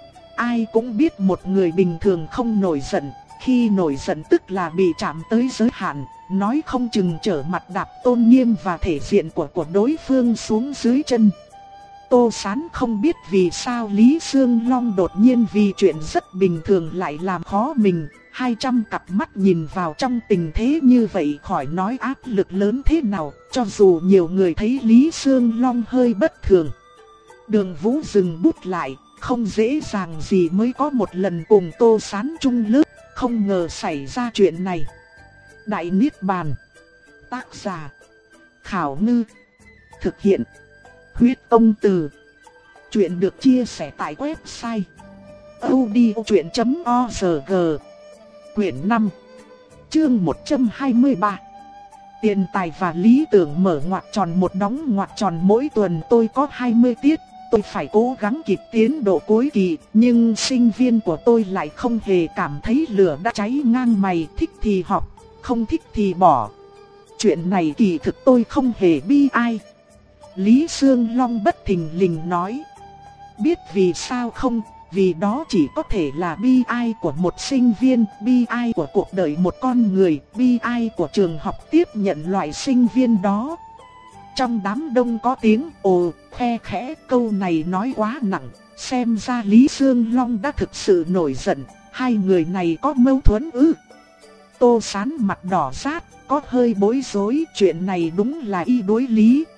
Ai cũng biết một người bình thường không nổi giận, khi nổi giận tức là bị chạm tới giới hạn, nói không chừng trở mặt đạp tôn nghiêm và thể diện của của đối phương xuống dưới chân. Tô Sán không biết vì sao Lý Sương Long đột nhiên vì chuyện rất bình thường lại làm khó mình. Hai trăm cặp mắt nhìn vào trong tình thế như vậy khỏi nói áp lực lớn thế nào, cho dù nhiều người thấy Lý Sương Long hơi bất thường. Đường Vũ dừng bút lại, không dễ dàng gì mới có một lần cùng Tô Sán chung lớp, không ngờ xảy ra chuyện này. Đại Niết Bàn. Tác giả Khảo Ngư. Thực hiện Huyết Công Từ. Chuyện được chia sẻ tại website audiochuyện chấm org. Quyển năm, chương một trăm hai mươi ba. Tiền tài và lý tưởng mở ngoặc tròn một đóng ngoặc tròn. Mỗi tuần tôi có hai mươi tiết, tôi phải cố gắng kịp tiến độ cuối kỳ, nhưng sinh viên của tôi lại không hề cảm thấy lửa đã cháy ngang mày, thích thì học, không thích thì bỏ. Chuyện này kỳ thực tôi không hề bi ai. Lý Sương Long bất thình lình nói. Biết vì sao không? Vì đó chỉ có thể là bi ai của một sinh viên, bi ai của cuộc đời một con người, bi ai của trường học tiếp nhận loại sinh viên đó. Trong đám đông có tiếng ồ, khe khẽ, câu này nói quá nặng, xem ra Lý Sương Long đã thực sự nổi giận, hai người này có mâu thuẫn ư? Tô Sán mặt đỏ rát, có hơi bối rối, chuyện này đúng là y đối lý,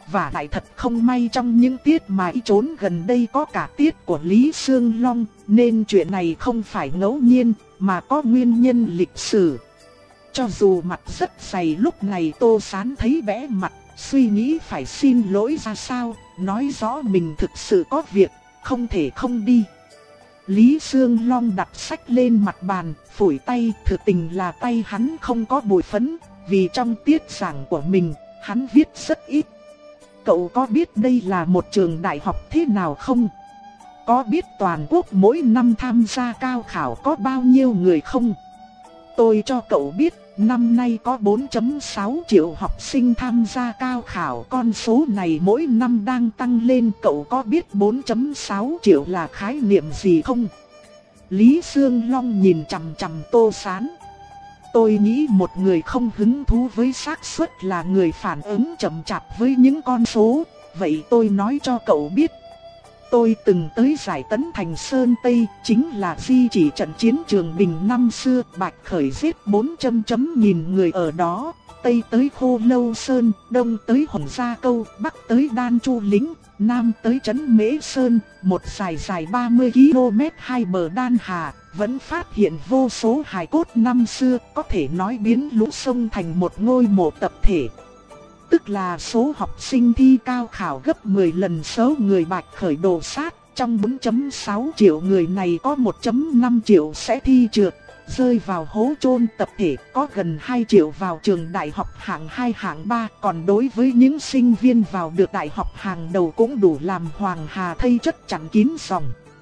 và lại thật không may trong những tiết mà y trốn gần đây có cả tiết của Lý Sương Long, nên chuyện này không phải ngẫu nhiên, mà có nguyên nhân lịch sử. Cho dù mặt rất dày lúc này Tô Sán thấy bẽ mặt, suy nghĩ phải xin lỗi ra sao, nói rõ mình thực sự có việc, không thể không đi. Lý Sương Long đặt sách lên mặt bàn, phủi tay, thực tình là tay hắn không có bụi phấn, vì trong tiết giảng của mình, hắn viết rất ít. Cậu có biết đây là một trường đại học thế nào không? Có biết toàn quốc mỗi năm tham gia cao khảo có bao nhiêu người không? Tôi cho cậu biết, năm nay có bốn phẩy sáu triệu học sinh tham gia cao khảo. Con số này mỗi năm đang tăng lên. Cậu có biết bốn phẩy sáu triệu là khái niệm gì không? Lý Sương Long nhìn chằm chằm Tô Sán. Tôi nghĩ một người không hứng thú với xác suất là người phản ứng chậm chạp với những con số. Vậy tôi nói cho cậu biết. Tôi từng tới giải Tấn Thành Sơn Tây, chính là di chỉ trận chiến Trường Bình năm xưa. Bạch Khởi giết bốn trăm chấm nghìn người ở đó. Tây tới Khô Lâu Sơn, Đông tới Hồng Gia Câu, Bắc tới Đan Chu Lĩnh, Nam tới Trấn Mễ Sơn. Một dài dài ba mươi ki lô mét hai bờ Đan Hà, vẫn phát hiện vô số hài cốt năm xưa. Có thể nói biến lũ sông thành một ngôi mộ tập thể. Tức là số học sinh thi cao khảo gấp mười lần số người Bạch Khởi đồ sát. Trong bốn phẩy sáu triệu người này có một phẩy năm triệu sẽ thi trượt, rơi vào hố chôn tập thể. Có gần hai triệu vào trường đại học hạng hai hạng ba. Còn đối với những sinh viên vào được đại học hàng đầu cũng đủ làm Hoàng Hà thây chất chắn kín dòng.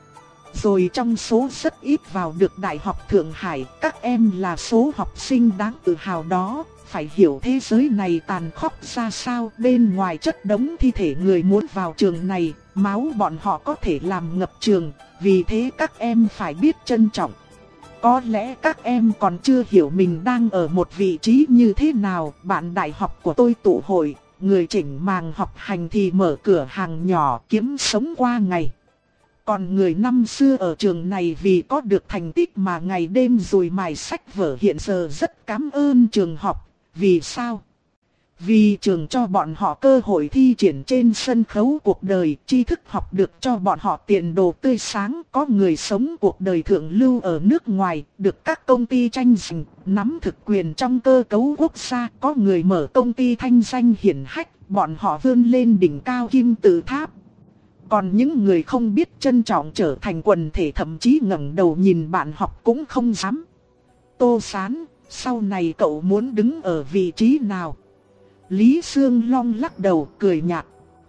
Rồi trong số rất ít vào được Đại học Thượng Hải, các em là số học sinh đáng tự hào đó. Phải hiểu thế giới này tàn khốc ra sao, bên ngoài chất đống thi thể người muốn vào trường này, máu bọn họ có thể làm ngập trường, vì thế các em phải biết trân trọng. Có lẽ các em còn chưa hiểu mình đang ở một vị trí như thế nào. Bạn đại học của tôi tụ hội, người chỉnh màng học hành thì mở cửa hàng nhỏ kiếm sống qua ngày. Còn người năm xưa ở trường này vì có được thành tích mà ngày đêm dùi mài sách vở, hiện giờ rất cảm ơn trường học. Vì sao? Vì trường cho bọn họ cơ hội thi triển trên sân khấu cuộc đời, tri thức học được cho bọn họ tiền đồ tươi sáng. Có người sống cuộc đời thượng lưu ở nước ngoài, được các công ty tranh giành, nắm thực quyền trong cơ cấu quốc gia. Có người mở công ty thanh danh hiển hách, bọn họ vươn lên đỉnh cao kim tự tháp. Còn những người không biết trân trọng trở thành quần thể, thậm chí ngẩng đầu nhìn bạn học cũng không dám. Tô Sán, sau này cậu muốn đứng ở vị trí nào? Lý Sương Long lắc đầu cười nhạt.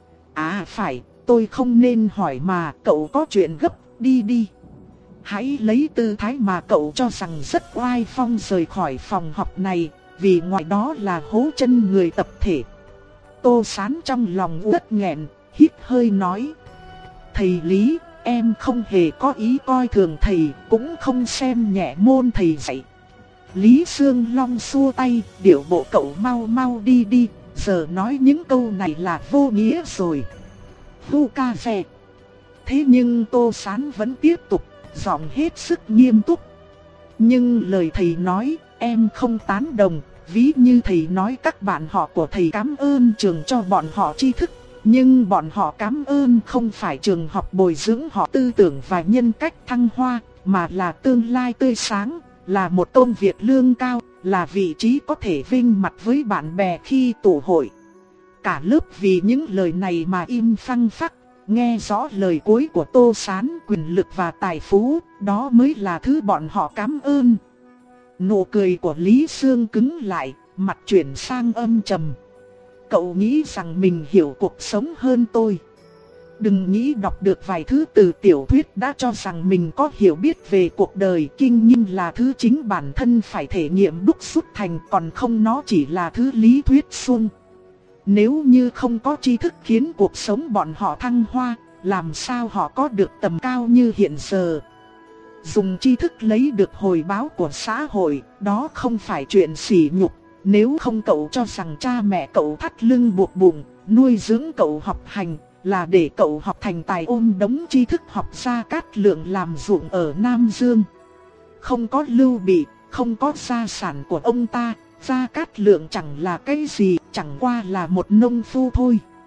À phải, tôi không nên hỏi mà, cậu có chuyện gấp, đi đi. Hãy lấy tư thái mà cậu cho rằng rất oai phong rời khỏi phòng học này, vì ngoài đó là hố chân người tập thể. Tô Sán trong lòng uất nghẹn, hít hơi nói. Thầy Lý, em không hề có ý coi thường thầy, cũng không xem nhẹ môn thầy dạy. Lý Sương Long xua tay, điệu bộ cậu mau mau đi đi, giờ nói những câu này là vô nghĩa rồi. Hu ca phè. Thế nhưng Tô Sán vẫn tiếp tục, giọng hết sức nghiêm túc. Nhưng lời thầy nói, em không tán đồng. Ví như thầy nói các bạn họ của thầy cảm ơn trường cho bọn họ tri thức. Nhưng bọn họ cảm ơn không phải trường học bồi dưỡng họ tư tưởng và nhân cách thăng hoa, mà là tương lai tươi sáng, là một công việc lương cao, là vị trí có thể vinh mặt với bạn bè khi tụ hội. Cả lớp vì những lời này mà im phăng phắc, nghe rõ lời cuối của Tô Sán, quyền lực và tài phú, đó mới là thứ bọn họ cảm ơn. Nụ cười của Lý Sương cứng lại, mặt chuyển sang âm trầm. Cậu nghĩ rằng mình hiểu cuộc sống hơn tôi. Đừng nghĩ đọc được vài thứ từ tiểu thuyết đã cho rằng mình có hiểu biết về cuộc đời. Kinh nghiệm là thứ chính bản thân phải thể nghiệm đúc rút thành, còn không nó chỉ là thứ lý thuyết suông. Nếu như không có tri thức khiến cuộc sống bọn họ thăng hoa, làm sao họ có được tầm cao như hiện giờ. Dùng tri thức lấy được hồi báo của xã hội, đó không phải chuyện sỉ nhục. Nếu không cậu cho rằng cha mẹ cậu thắt lưng buộc bụng, nuôi dưỡng cậu học hành, là để cậu học thành tài ôm đống tri thức học Gia Cát Lượng làm ruộng ở Nam Dương. Không có Lưu Bị, không có gia sản của ông ta, Gia Cát Lượng chẳng là cái gì, chẳng qua là một nông phu thôi.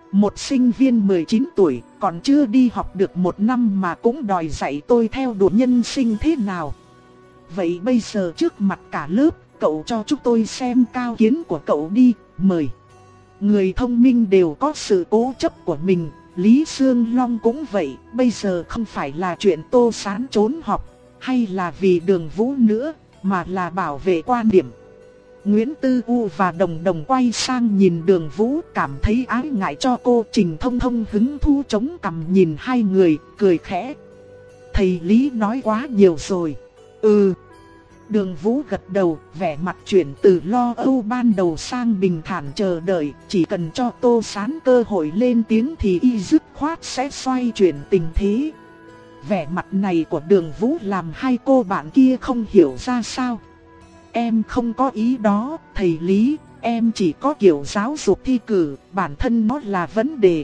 Một sinh viên mười chín tuổi, còn chưa đi học được một năm mà cũng đòi dạy tôi theo đuổi nhân sinh thế nào. Vậy bây giờ trước mặt cả lớp, cậu cho chúng tôi xem cao kiến của cậu đi, mời. Người thông minh đều có sự cố chấp của mình, Lý Sương Long cũng vậy. Bây giờ không phải là chuyện Tô Sán trốn học, hay là vì Đường Vũ nữa, mà là bảo vệ quan điểm. Nguyễn Tư U và Đồng Đồng quay sang nhìn Đường Vũ, cảm thấy ái ngại cho cô. Trình Thông Thông hứng thú chống cằm nhìn hai người, cười khẽ. Thầy Lý nói quá nhiều rồi. Ừ. Đường Vũ gật đầu, vẻ mặt chuyển từ lo âu ban đầu sang bình thản chờ đợi. Chỉ cần cho Tô Sán cơ hội lên tiếng thì y dứt khoát sẽ xoay chuyển tình thế. Vẻ mặt này của Đường Vũ làm hai cô bạn kia không hiểu ra sao. Em không có ý đó, thầy Lý, em chỉ có kiểu giáo dục thi cử, bản thân nó là vấn đề.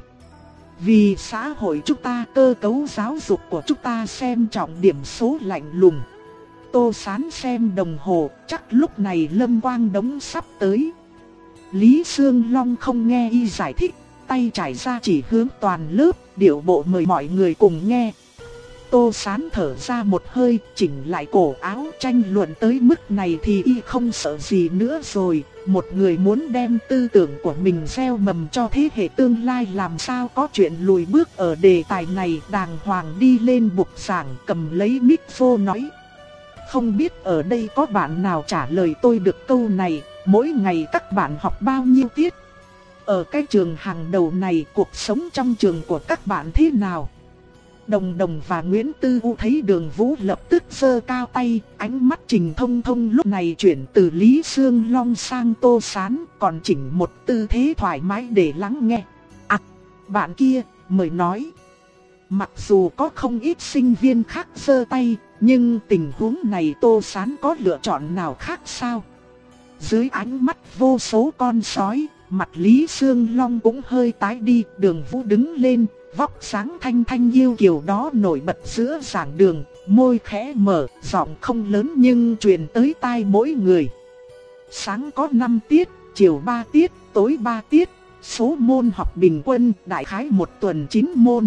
Vì xã hội chúng ta, cơ cấu giáo dục của chúng ta xem trọng điểm số lạnh lùng. Tô Sán xem đồng hồ, chắc lúc này Lâm Quang Đống sắp tới. Lý Sương Long không nghe y giải thích, tay trải ra chỉ hướng toàn lớp, điệu bộ mời mọi người cùng nghe. Tô Sán thở ra một hơi, chỉnh lại cổ áo, tranh luận tới mức này thì y không sợ gì nữa rồi. Một người muốn đem tư tưởng của mình gieo mầm cho thế hệ tương lai, làm sao có chuyện lùi bước ở đề tài này. Đàng hoàng đi lên bục giảng, cầm lấy mic vô nói. Không biết ở đây có bạn nào trả lời tôi được câu này, mỗi ngày các bạn học bao nhiêu tiết? Ở cái trường hàng đầu này, cuộc sống trong trường của các bạn thế nào? Đồng Đồng và Nguyễn Tư U thấy Đường Vũ lập tức giơ cao tay, ánh mắt Trình Thông Thông lúc này chuyển từ Lý Sương Long sang Tô Sán, còn chỉnh một tư thế thoải mái để lắng nghe. À, bạn kia, mời nói. Mặc dù có không ít sinh viên khác giơ tay, nhưng tình huống này Tô Sán có lựa chọn nào khác sao? Dưới ánh mắt vô số con sói, mặt Lý Sương Long cũng hơi tái đi. Đường Vũ đứng lên, vóc sáng thanh thanh yêu kiều đó nổi bật giữa giảng đường, môi khẽ mở, giọng không lớn nhưng truyền tới tai mỗi người. Sáng có năm tiết, chiều ba tiết, tối ba tiết, số môn học bình quân đại khái một tuần chín môn.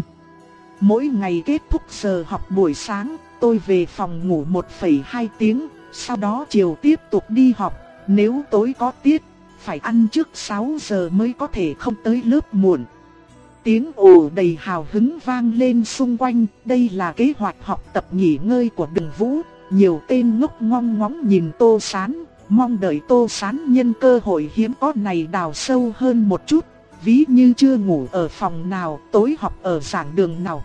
Mỗi ngày kết thúc giờ học buổi sáng, tôi về phòng ngủ một phẩy hai tiếng, sau đó chiều tiếp tục đi học. Nếu tối có tiết, phải ăn trước sáu giờ mới có thể không tới lớp muộn. Tiếng ồ đầy hào hứng vang lên xung quanh. Đây là kế hoạch học tập nghỉ ngơi của Đường Vũ. Nhiều tên ngốc ngong ngóng nhìn Tô Sán, mong đợi Tô Sán nhân cơ hội hiếm có này đào sâu hơn một chút. Ví như chưa ngủ ở phòng nào, tối học ở giảng đường nào.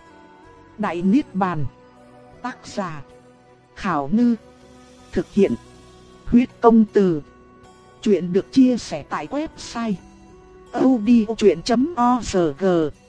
Đại Niết Bàn. Tác giả Khảo Ngư. Thực hiện Huyết Công Từ. Chuyện được chia sẻ tại website audiochuyện chấm org.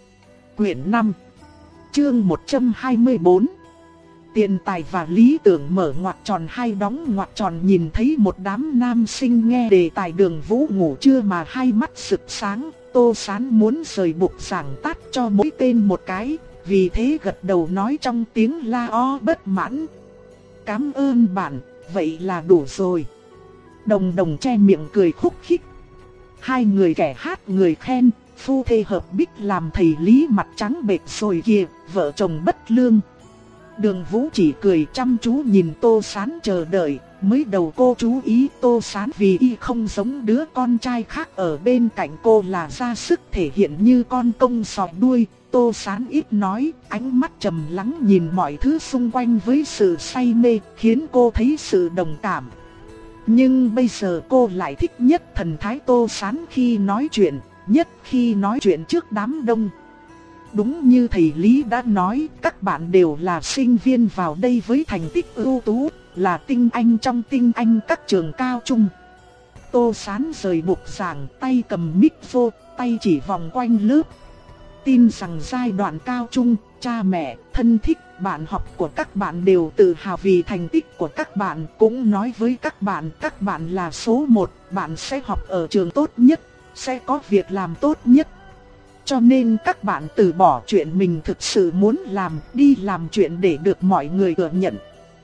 Quyển năm, chương một trăm hai mươi bốn. Tiền tài và lý tưởng. Mở ngoặc tròn hay đóng ngoặc tròn. Nhìn thấy một đám nam sinh nghe đề tài Đường Vũ ngủ trưa mà hai mắt sực sáng. Tô Sán muốn rời bục giảng tát cho mỗi tên một cái, vì thế gật đầu nói trong tiếng la o bất mãn. Cảm ơn bạn, vậy là đủ rồi. Đồng Đồng che miệng cười khúc khích. Hai người kẻ hát người khen, phu thê hợp bích làm thầy Lý mặt trắng bệch rồi kìa, vợ chồng bất lương. Đường Vũ chỉ cười chăm chú nhìn Tô Sán chờ đợi. Mới đầu cô chú ý Tô Sán vì y không giống đứa con trai khác ở bên cạnh cô là ra sức thể hiện như con công sò đuôi. Tô Sán ít nói, ánh mắt trầm lắng nhìn mọi thứ xung quanh với sự say mê, khiến cô thấy sự đồng cảm. Nhưng bây giờ cô lại thích nhất thần thái Tô Sán khi nói chuyện, nhất khi nói chuyện trước đám đông. Đúng như thầy Lý đã nói, các bạn đều là sinh viên vào đây với thành tích ưu tú, là tinh anh trong tinh anh các trường cao trung. Tô Sán rời bục giảng, tay cầm mic vô, tay chỉ vòng quanh lớp. Tin rằng giai đoạn cao trung, cha mẹ, thân thích, bạn học của các bạn đều tự hào vì thành tích của các bạn. Cũng nói với các bạn, các bạn là số một, bạn sẽ học ở trường tốt nhất, sẽ có việc làm tốt nhất. Cho nên các bạn từ bỏ chuyện mình thực sự muốn làm, đi làm chuyện để được mọi người thừa nhận.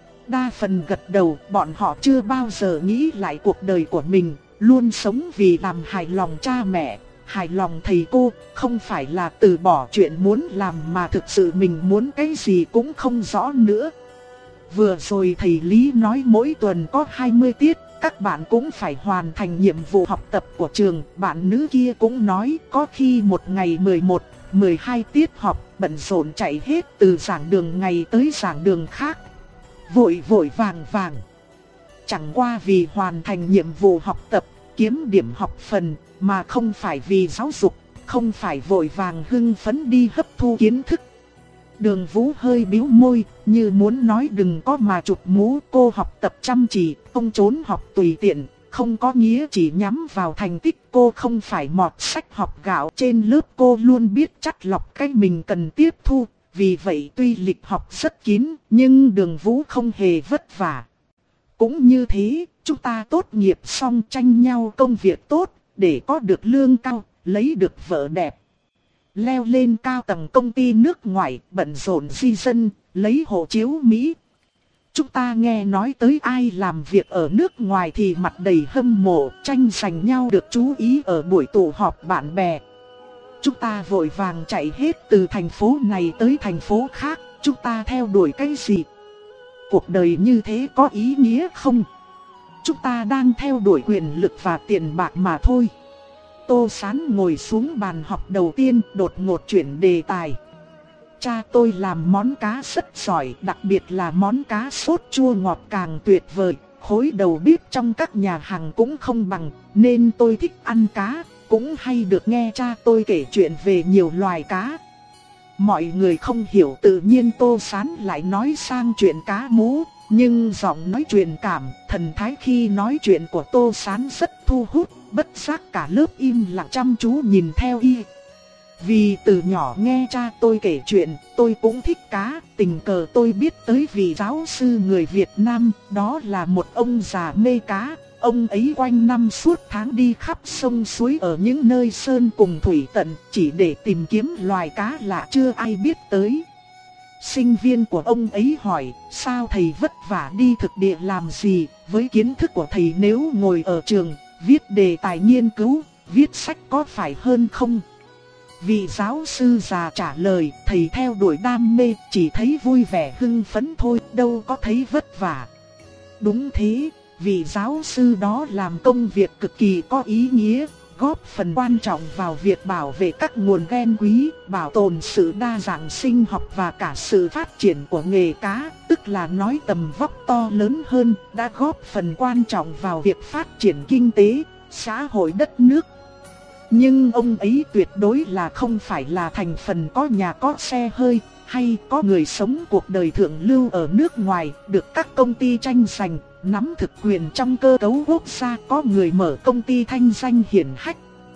Đa phần gật đầu, bọn họ chưa bao giờ nghĩ lại cuộc đời của mình, luôn sống vì làm hài lòng cha mẹ, hài lòng thầy cô, không phải là từ bỏ chuyện muốn làm mà thực sự mình muốn cái gì cũng không rõ nữa. Vừa rồi thầy Lý nói mỗi tuần có hai mươi tiết, các bạn cũng phải hoàn thành nhiệm vụ học tập của trường. Bạn nữ kia cũng nói có khi một ngày mười một, mười hai tiết học, bận rộn chạy hết từ giảng đường này tới giảng đường khác. Vội vội vàng vàng. Chẳng qua vì hoàn thành nhiệm vụ học tập, kiếm điểm học phần, mà không phải vì giáo dục, không phải vội vàng hưng phấn đi hấp thu kiến thức. Đường Vũ hơi bĩu môi, như muốn nói đừng có mà chụp mũ. Cô học tập chăm chỉ, không trốn học tùy tiện, không có nghĩa chỉ nhắm vào thành tích. Cô không phải mọt sách học gạo, trên lớp cô luôn biết chắt lọc cái mình cần tiếp thu. Vì vậy tuy lịch học rất kín, nhưng Đường Vũ không hề vất vả. Cũng như thế, chúng ta tốt nghiệp xong tranh nhau công việc tốt, để có được lương cao, lấy được vợ đẹp. Leo lên cao tầng công ty nước ngoài, bận rộn di dân, lấy hộ chiếu Mỹ. Chúng ta nghe nói tới ai làm việc ở nước ngoài thì mặt đầy hâm mộ, tranh giành nhau được chú ý ở buổi tụ họp bạn bè. Chúng ta vội vàng chạy hết từ thành phố này tới thành phố khác, chúng ta theo đuổi cái gì? Cuộc đời như thế có ý nghĩa không? Chúng ta đang theo đuổi quyền lực và tiền bạc mà thôi. Tô Sán ngồi xuống bàn học đầu tiên, đột ngột chuyển đề tài. Cha tôi làm món cá rất giỏi, đặc biệt là món cá sốt chua ngọt càng tuyệt vời. Khối đầu bếp trong các nhà hàng cũng không bằng, nên tôi thích ăn cá. Cũng hay được nghe cha tôi kể chuyện về nhiều loài cá. Mọi người không hiểu tự nhiên Tô Sán lại nói sang chuyện cá mú. Nhưng giọng nói truyền cảm, thần thái khi nói chuyện của Tô Sán rất thu hút. Bất giác cả lớp im lặng chăm chú nhìn theo y. Vì từ nhỏ nghe cha tôi kể chuyện, tôi cũng thích cá. Tình cờ tôi biết tới vị giáo sư người Việt Nam, đó là một ông già mê cá. Ông ấy quanh năm suốt tháng đi khắp sông suối ở những nơi sơn cùng thủy tận, chỉ để tìm kiếm loài cá lạ chưa ai biết tới. Sinh viên của ông ấy hỏi, sao thầy vất vả đi thực địa làm gì? Với kiến thức của thầy nếu ngồi ở trường, viết đề tài nghiên cứu, viết sách có phải hơn không? Vị giáo sư già trả lời, thầy theo đuổi đam mê, chỉ thấy vui vẻ hưng phấn thôi, đâu có thấy vất vả. Đúng thế, vị giáo sư đó làm công việc cực kỳ có ý nghĩa, góp phần quan trọng vào việc bảo vệ các nguồn gen quý, bảo tồn sự đa dạng sinh học và cả sự phát triển của nghề cá, tức là nói tầm vóc to lớn hơn, đã góp phần quan trọng vào việc phát triển kinh tế, xã hội đất nước. Nhưng ông ấy tuyệt đối là không phải là thành phần có nhà có xe hơi, hay có người sống cuộc đời thượng lưu ở nước ngoài, được các công ty tranh giành, nắm thực quyền trong cơ cấu quốc gia, có người mở công ty thanh danh hiển hách.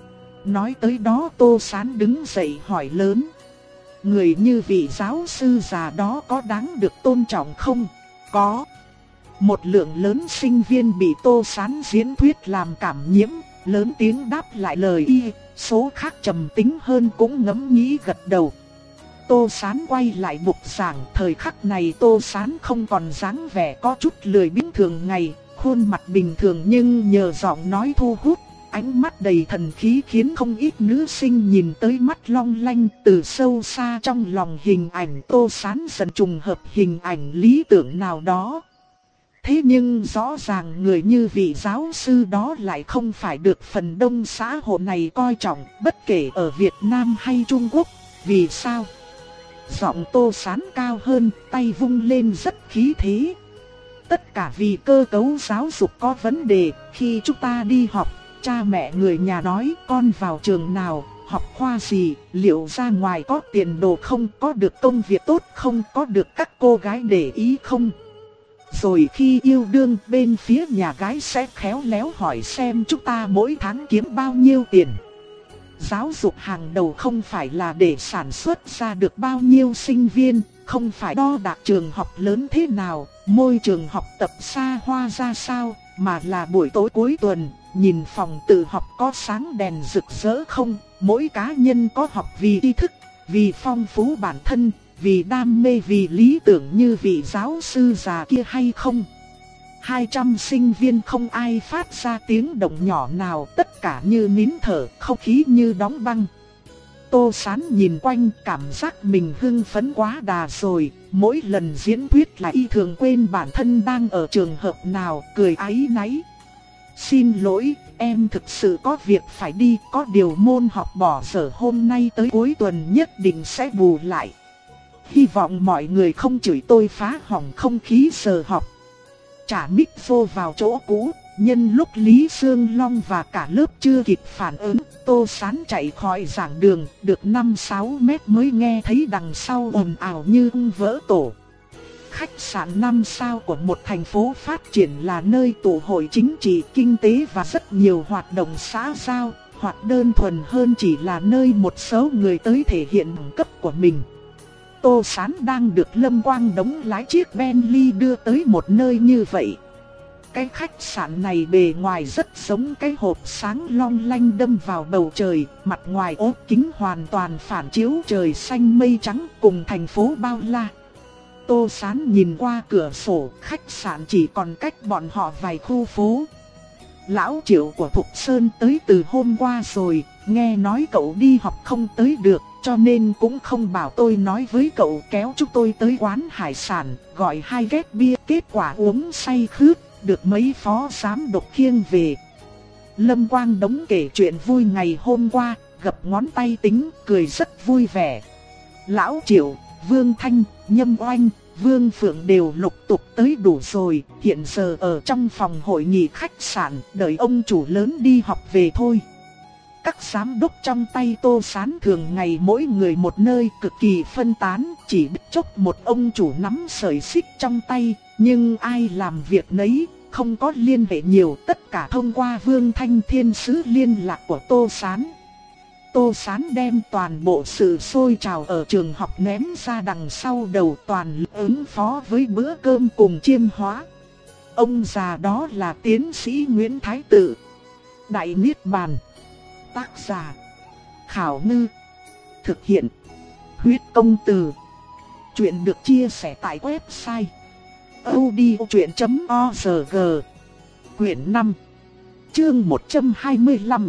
Nói tới đó Tô Sán đứng dậy hỏi lớn. Người như vị giáo sư già đó có đáng được tôn trọng không? Có. Một lượng lớn sinh viên bị Tô Sán diễn thuyết làm cảm nhiễm, lớn tiếng đáp lại lời y, số khác trầm tính hơn cũng ngẫm nghĩ gật đầu. Tô Sán quay lại bục giảng, thời khắc này Tô Sán không còn dáng vẻ có chút lười biếng thường ngày, khuôn mặt bình thường nhưng nhờ giọng nói thu hút, ánh mắt đầy thần khí khiến không ít nữ sinh nhìn tới mắt long lanh. Từ sâu xa trong lòng hình ảnh Tô Sán dần trùng hợp hình ảnh lý tưởng nào đó. Thế nhưng rõ ràng người như vị giáo sư đó lại không phải được phần đông xã hội này coi trọng, bất kể ở Việt Nam hay Trung Quốc. Vì sao? Giọng Tô Sán cao hơn, tay vung lên rất khí thế. Tất cả vì cơ cấu giáo dục có vấn đề. Khi chúng ta đi học, cha mẹ người nhà nói con vào trường nào, học khoa gì, liệu ra ngoài có tiền đồ không, có được công việc tốt không, có được các cô gái để ý không. Rồi khi yêu đương, bên phía nhà gái sẽ khéo léo hỏi xem chúng ta mỗi tháng kiếm bao nhiêu tiền. Giáo dục hàng đầu không phải là để sản xuất ra được bao nhiêu sinh viên, không phải đo đạc trường học lớn thế nào, môi trường học tập xa hoa ra sao, mà là buổi tối cuối tuần, nhìn phòng tự học có sáng đèn rực rỡ không, mỗi cá nhân có học vì tri thức, vì phong phú bản thân, vì đam mê, vì lý tưởng như vị giáo sư già kia hay không. hai trăm sinh viên không ai phát ra tiếng động nhỏ nào, tất cả như nín thở, không khí như đóng băng. Tô Sán nhìn quanh cảm giác mình hưng phấn quá đà rồi, mỗi lần diễn thuyết lại y thường quên bản thân đang ở trường hợp nào, cười áy náy. Xin lỗi, em thực sự có việc phải đi, có điều môn học bỏ dở hôm nay tới cuối tuần nhất định sẽ bù lại. Hy vọng mọi người không chửi tôi phá hỏng không khí giờ học. Trả mic vô vào chỗ cũ, nhân lúc Lý Sương Long và cả lớp chưa kịp phản ứng, Tô Sán chạy khỏi giảng đường, được năm sáu mét mới nghe thấy đằng sau ồn ào như vỡ tổ. Khách sạn năm sao của một thành phố phát triển là nơi tụ hội chính trị, kinh tế và rất nhiều hoạt động xã giao, hoặc đơn thuần hơn chỉ là nơi một số người tới thể hiện đẳng cấp của mình. Tô Sán đang được Lâm Quang Đống lái chiếc Bentley đưa tới một nơi như vậy. Cái khách sạn này bề ngoài rất giống cái hộp sáng long lanh đâm vào bầu trời, mặt ngoài ốp kính hoàn toàn phản chiếu trời xanh mây trắng cùng thành phố bao la. Tô Sán nhìn qua cửa sổ, khách sạn chỉ còn cách bọn họ vài khu phố. Lão Triệu của Thục Sơn tới từ hôm qua rồi, nghe nói cậu đi học không tới được, cho nên cũng không bảo tôi nói với cậu kéo chúng tôi tới quán hải sản, gọi hai két bia, kết quả uống say khướt, được mấy phó giám đốc khiêng về. Lâm Quang Đống kể chuyện vui ngày hôm qua, gập ngón tay tính, cười rất vui vẻ. Lão Triệu, Vương Thanh, Nhâm Oanh, Vương Phượng đều lục tục tới đủ rồi, hiện giờ ở trong phòng hội nghị khách sạn, đợi ông chủ lớn đi học về thôi. Các giám đốc trong tay Tô Sán thường ngày mỗi người một nơi, cực kỳ phân tán, chỉ biết chốc một ông chủ nắm sợi xích trong tay, nhưng ai làm việc nấy, không có liên hệ nhiều, tất cả thông qua Vương Thanh, thiên sứ liên lạc của Tô Sán. Tô Sán đem toàn bộ sự sôi trào ở trường học ném ra đằng sau đầu, toàn ứng phó với bữa cơm cùng chiêm hóa. Ông già đó là tiến sĩ Nguyễn Thái Tự. Đại Niết Bàn. Tác giả Khảo Ngư. Thực hiện Huyết Công Từ. Chuyện được chia sẻ tại website audiochuyện chấm org. Quyển năm, chương một trăm hai mươi lăm.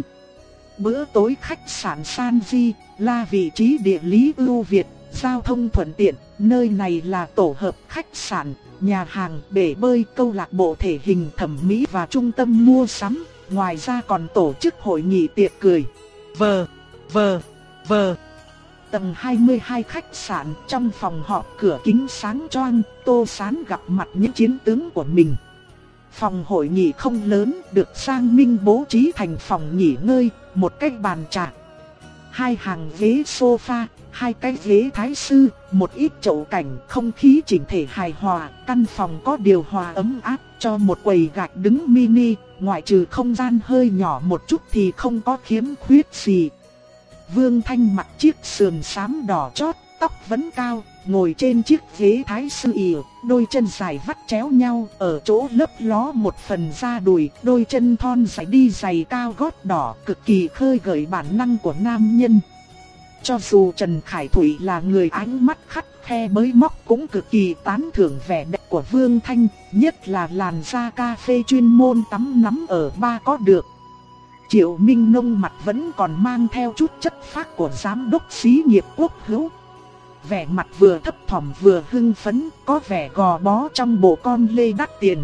Bữa tối khách sạn San Di là vị trí địa lý ưu việt, giao thông thuận tiện. Nơi này là tổ hợp khách sạn, nhà hàng, bể bơi, câu lạc bộ thể hình thẩm mỹ và trung tâm mua sắm. Ngoài ra còn tổ chức hội nghị tiệc cười. Vờ, vờ, vờ. Tầng hai mươi hai khách sạn, trong phòng họp cửa kính sáng choang, Tô Sán gặp mặt những chiến tướng của mình. Phòng hội nghị không lớn, được Giang Minh bố trí thành phòng nghỉ ngơi, một cái bàn trà, hai hàng ghế sofa, hai cái ghế thái sư, một ít chậu cảnh, không khí chỉnh thể hài hòa. Căn phòng có điều hòa ấm áp, cho một quầy gạch đứng mini, ngoại trừ không gian hơi nhỏ một chút thì không có khiếm khuyết gì. Vương Thanh mặc chiếc sườn xám đỏ chót, tóc vẫn cao, ngồi trên chiếc ghế thái sư ỉa, đôi chân dài vắt chéo nhau, ở chỗ lấp ló một phần da đùi, đôi chân thon dài đi giày cao gót đỏ, cực kỳ khơi gợi bản năng của nam nhân. Cho dù Trần Khải Thủy là người ánh mắt khắt khe bới móc cũng cực kỳ tán thưởng vẻ đẹp của Vương Thanh, nhất là làn da cà phê chuyên môn tắm nắm ở ba có được. Triệu Minh Nông mặt vẫn còn mang theo chút chất phác của giám đốc xí nghiệp Quốc Hữu. Vẻ mặt vừa thấp thỏm vừa hưng phấn, có vẻ gò bó trong bộ con lê đắt tiền.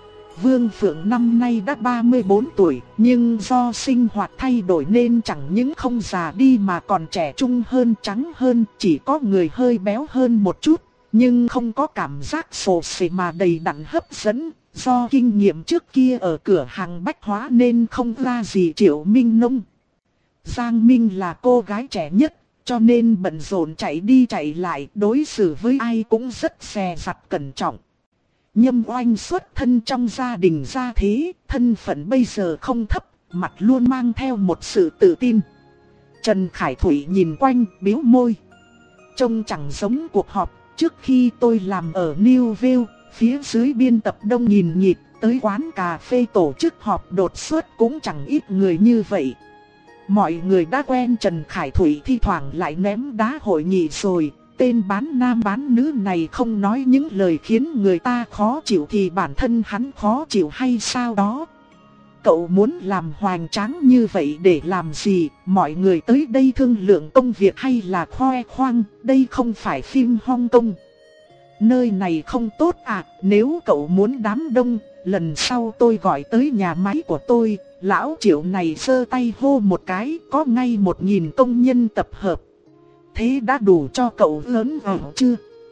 Vương Phượng năm nay đã ba mươi bốn tuổi, nhưng do sinh hoạt thay đổi nên chẳng những không già đi mà còn trẻ trung hơn, trắng hơn, chỉ có người hơi béo hơn một chút, nhưng không có cảm giác sồ sề mà đầy đặn hấp dẫn. Do kinh nghiệm trước kia ở cửa hàng bách hóa nên không ra gì Triệu Minh Nông. Giang Minh là cô gái trẻ nhất, cho nên bận rộn chạy đi chạy lại, đối xử với ai cũng rất dè dặt cẩn trọng. Nhâm Oanh xuất thân trong gia đình gia thế, thân phận bây giờ không thấp, mặt luôn mang theo một sự tự tin. Trần Khải Thủy nhìn quanh, bĩu môi. Trông chẳng giống cuộc họp trước khi tôi làm ở Newville. Phía dưới biên tập đông nghìn nghịt, tới quán cà phê tổ chức họp đột xuất cũng chẳng ít người như vậy. Mọi người đã quen Trần Khải Thủy thi thoảng lại ném đá hội nghị rồi, tên bán nam bán nữ này không nói những lời khiến người ta khó chịu thì bản thân hắn khó chịu hay sao đó. Cậu muốn làm hoành tráng như vậy để làm gì? Mọi người tới đây thương lượng công việc hay là khoe khoang? Đây không phải phim Hong Kong. Nơi này không tốt à? Nếu cậu muốn đám đông, lần sau tôi gọi tới nhà máy của tôi. Lão Triệu này giơ tay hô một cái, có ngay một nghìn công nhân tập hợp. Thế đã đủ cho cậu lớn ở chưa?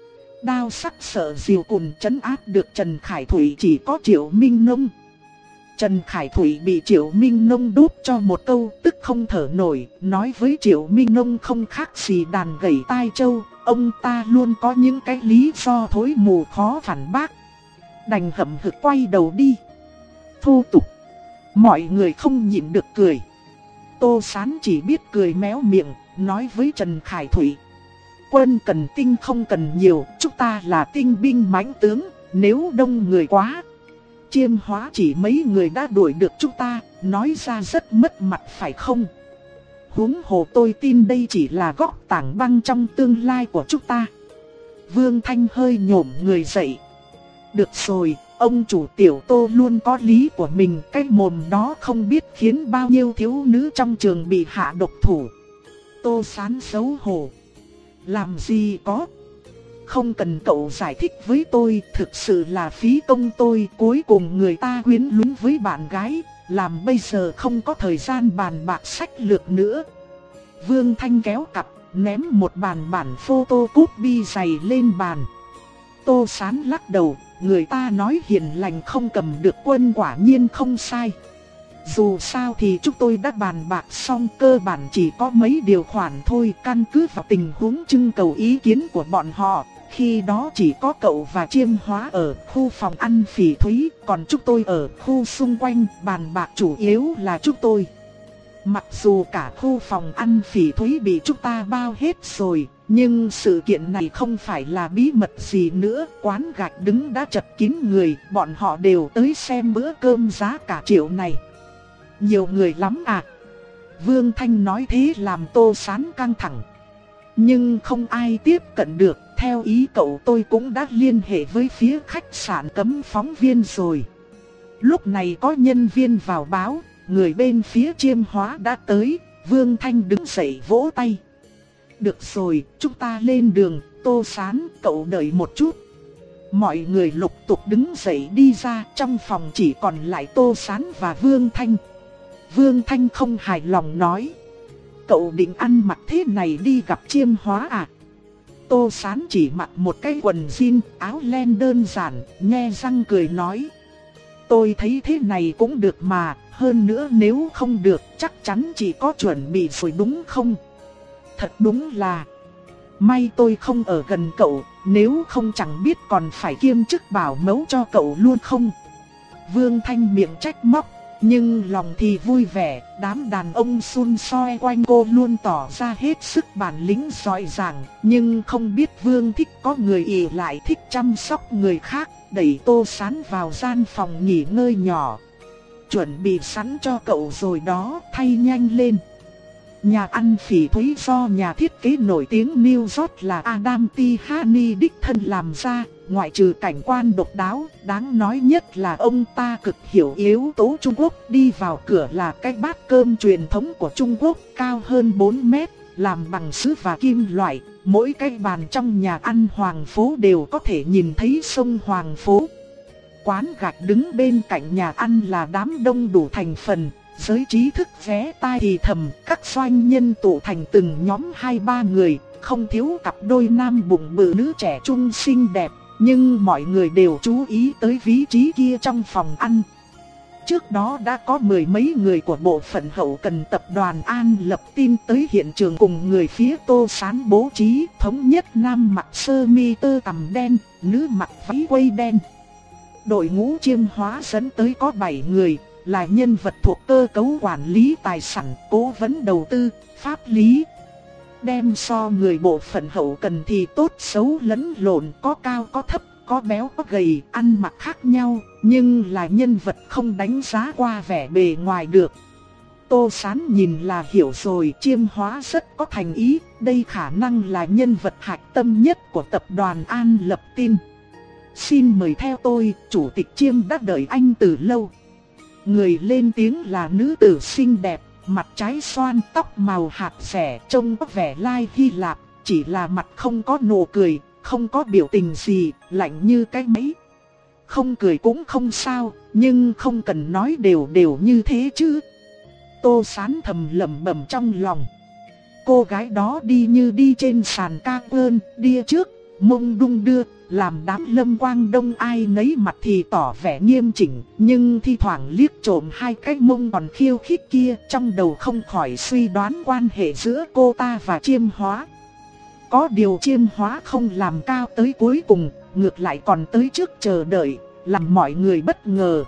Đao sắc sợ diều cùn trấn áp được Trần Khải Thủy chỉ có Triệu Minh Nông. Trần Khải Thủy bị Triệu Minh Nông đút cho một câu tức không thở nổi, nói với Triệu Minh Nông không khác gì đàn gảy tai trâu, ông ta luôn có những cái lý do thối mù khó phản bác. Đành hậm hực quay đầu đi. Thô tục. Mọi người không nhịn được cười. Tô Sán chỉ biết cười méo miệng, nói với Trần Khải Thủy. Quân cần tinh không cần nhiều, chúng ta là tinh binh mãnh tướng, nếu đông người quá. Chiêm Hóa chỉ mấy người đã đuổi được chúng ta, nói ra rất mất mặt phải không? Huống hồ tôi tin đây chỉ là góc tảng băng trong tương lai của chúng ta. Vương Thanh hơi nhổm người dậy. Được rồi, ông chủ Tiểu Tô luôn có lý của mình, cái mồm đó không biết khiến bao nhiêu thiếu nữ trong trường bị hạ độc thủ. Tô Sán xấu hổ. Làm gì có? Không cần cậu giải thích với tôi, thực sự là phí công tôi. Cuối cùng người ta quyến luyến với bạn gái, làm bây giờ không có thời gian bàn bạc sách lược nữa. Vương Thanh kéo cặp, ném một bàn bản photocopy dày lên bàn. Tô Sán lắc đầu, người ta nói hiền lành không cầm được quân, quả nhiên không sai. Dù sao thì chúng tôi đã bàn bạc xong, cơ bản chỉ có mấy điều khoản thôi, căn cứ vào tình huống trưng cầu ý kiến của bọn họ. Khi đó chỉ có cậu và Chiêm Hóa ở khu phòng ăn Phỉ Thúy, còn chúng tôi ở khu xung quanh, bàn bạc chủ yếu là chúng tôi. Mặc dù cả khu phòng ăn Phỉ Thúy bị chúng ta bao hết rồi, nhưng sự kiện này không phải là bí mật gì nữa. Quán gạch đứng đã chật kín người, bọn họ đều tới xem bữa cơm giá cả triệu này. Nhiều người lắm à? Vương Thanh nói thế làm Tô Sán căng thẳng. Nhưng không ai tiếp cận được, theo ý cậu tôi cũng đã liên hệ với phía khách sạn cấm phóng viên rồi. Lúc này có nhân viên vào báo, người bên phía Chiêm Hóa đã tới. Vương Thanh đứng dậy vỗ tay. Được rồi, chúng ta lên đường. Tô Sán, cậu đợi một chút. Mọi người lục tục đứng dậy đi ra, trong phòng chỉ còn lại Tô Sán và Vương Thanh. Vương Thanh không hài lòng nói. Cậu định ăn mặc thế này đi gặp Chiêm Hóa à? Tô Sán chỉ mặc một cái quần jean, áo len đơn giản, nhe răng cười nói. Tôi thấy thế này cũng được mà, hơn nữa nếu không được chắc chắn chỉ có chuẩn bị rồi đúng không? Thật đúng là, may tôi không ở gần cậu, nếu không chẳng biết còn phải kiêm chức bảo mẫu cho cậu luôn không? Vương Thanh miệng trách móc, nhưng lòng thì vui vẻ, đám đàn ông xun xoe quanh cô luôn tỏ ra hết sức bản lĩnh giỏi giang, nhưng không biết Vương Thích có người ỷ lại thích chăm sóc người khác, đẩy Tô Sán vào gian phòng nghỉ ngơi nhỏ. Chuẩn bị sẵn cho cậu rồi đó, thay nhanh lên. Nhà ăn Phỉ Thúy do nhà thiết kế nổi tiếng New York là Adam Tihany đích thân làm ra, ngoại trừ cảnh quan độc đáo, đáng nói nhất là ông ta cực hiểu yếu tố Trung Quốc. Đi vào cửa là cái bát cơm truyền thống của Trung Quốc, cao hơn bốn mét, làm bằng sứ và kim loại. Mỗi cái bàn trong nhà ăn Hoàng Phố đều có thể nhìn thấy sông Hoàng Phố. Quán gạch đứng bên cạnh nhà ăn là đám đông đủ thành phần. Giới trí thức ghé tai thì thầm, các doanh nhân tụ thành từng nhóm hai ba người, không thiếu cặp đôi nam bụng bự nữ trẻ trung xinh đẹp, nhưng mọi người đều chú ý tới vị trí kia trong phòng ăn. Trước đó đã có mười mấy người của bộ phận hậu cần tập đoàn An Lập tin tới hiện trường cùng người phía Tô Sán bố trí, thống nhất nam mặc sơ mi tơ tằm đen, nữ mặc váy quây đen. Đội ngũ Chiêm Hóa dẫn tới có bảy người. Là nhân vật thuộc cơ cấu quản lý tài sản, cố vấn đầu tư, pháp lý. Đem so người bộ phận hậu cần thì tốt xấu lẫn lộn, có cao có thấp, có béo có gầy, ăn mặc khác nhau, nhưng là nhân vật không đánh giá qua vẻ bề ngoài được. Tô Sán nhìn là hiểu rồi, Chiêm Hóa rất có thành ý, đây khả năng là nhân vật hạch tâm nhất của tập đoàn An Lập Tin. Xin mời theo tôi, chủ tịch Chiêm đã đợi anh từ lâu. Người lên tiếng là nữ tử xinh đẹp, mặt trái xoan, tóc màu hạt rẻ, trông có vẻ lai Hy Lạp, chỉ là mặt không có nụ cười, không có biểu tình gì, lạnh như cái máy. Không cười cũng không sao, nhưng không cần nói đều đều như thế chứ. Tô Sán thầm lẩm bẩm trong lòng. Cô gái đó đi như đi trên sàn ca quơn, đi trước, mông đung đưa, làm đám Lâm Quang Đông ai nấy mặt thì tỏ vẻ nghiêm chỉnh, nhưng thi thoảng liếc trộm hai cái mông còn khiêu khích kia, trong đầu không khỏi suy đoán quan hệ giữa cô ta và Chiêm Hóa. Có điều Chiêm Hóa không làm cao tới cuối cùng, ngược lại còn tới trước chờ đợi, làm mọi người bất ngờ.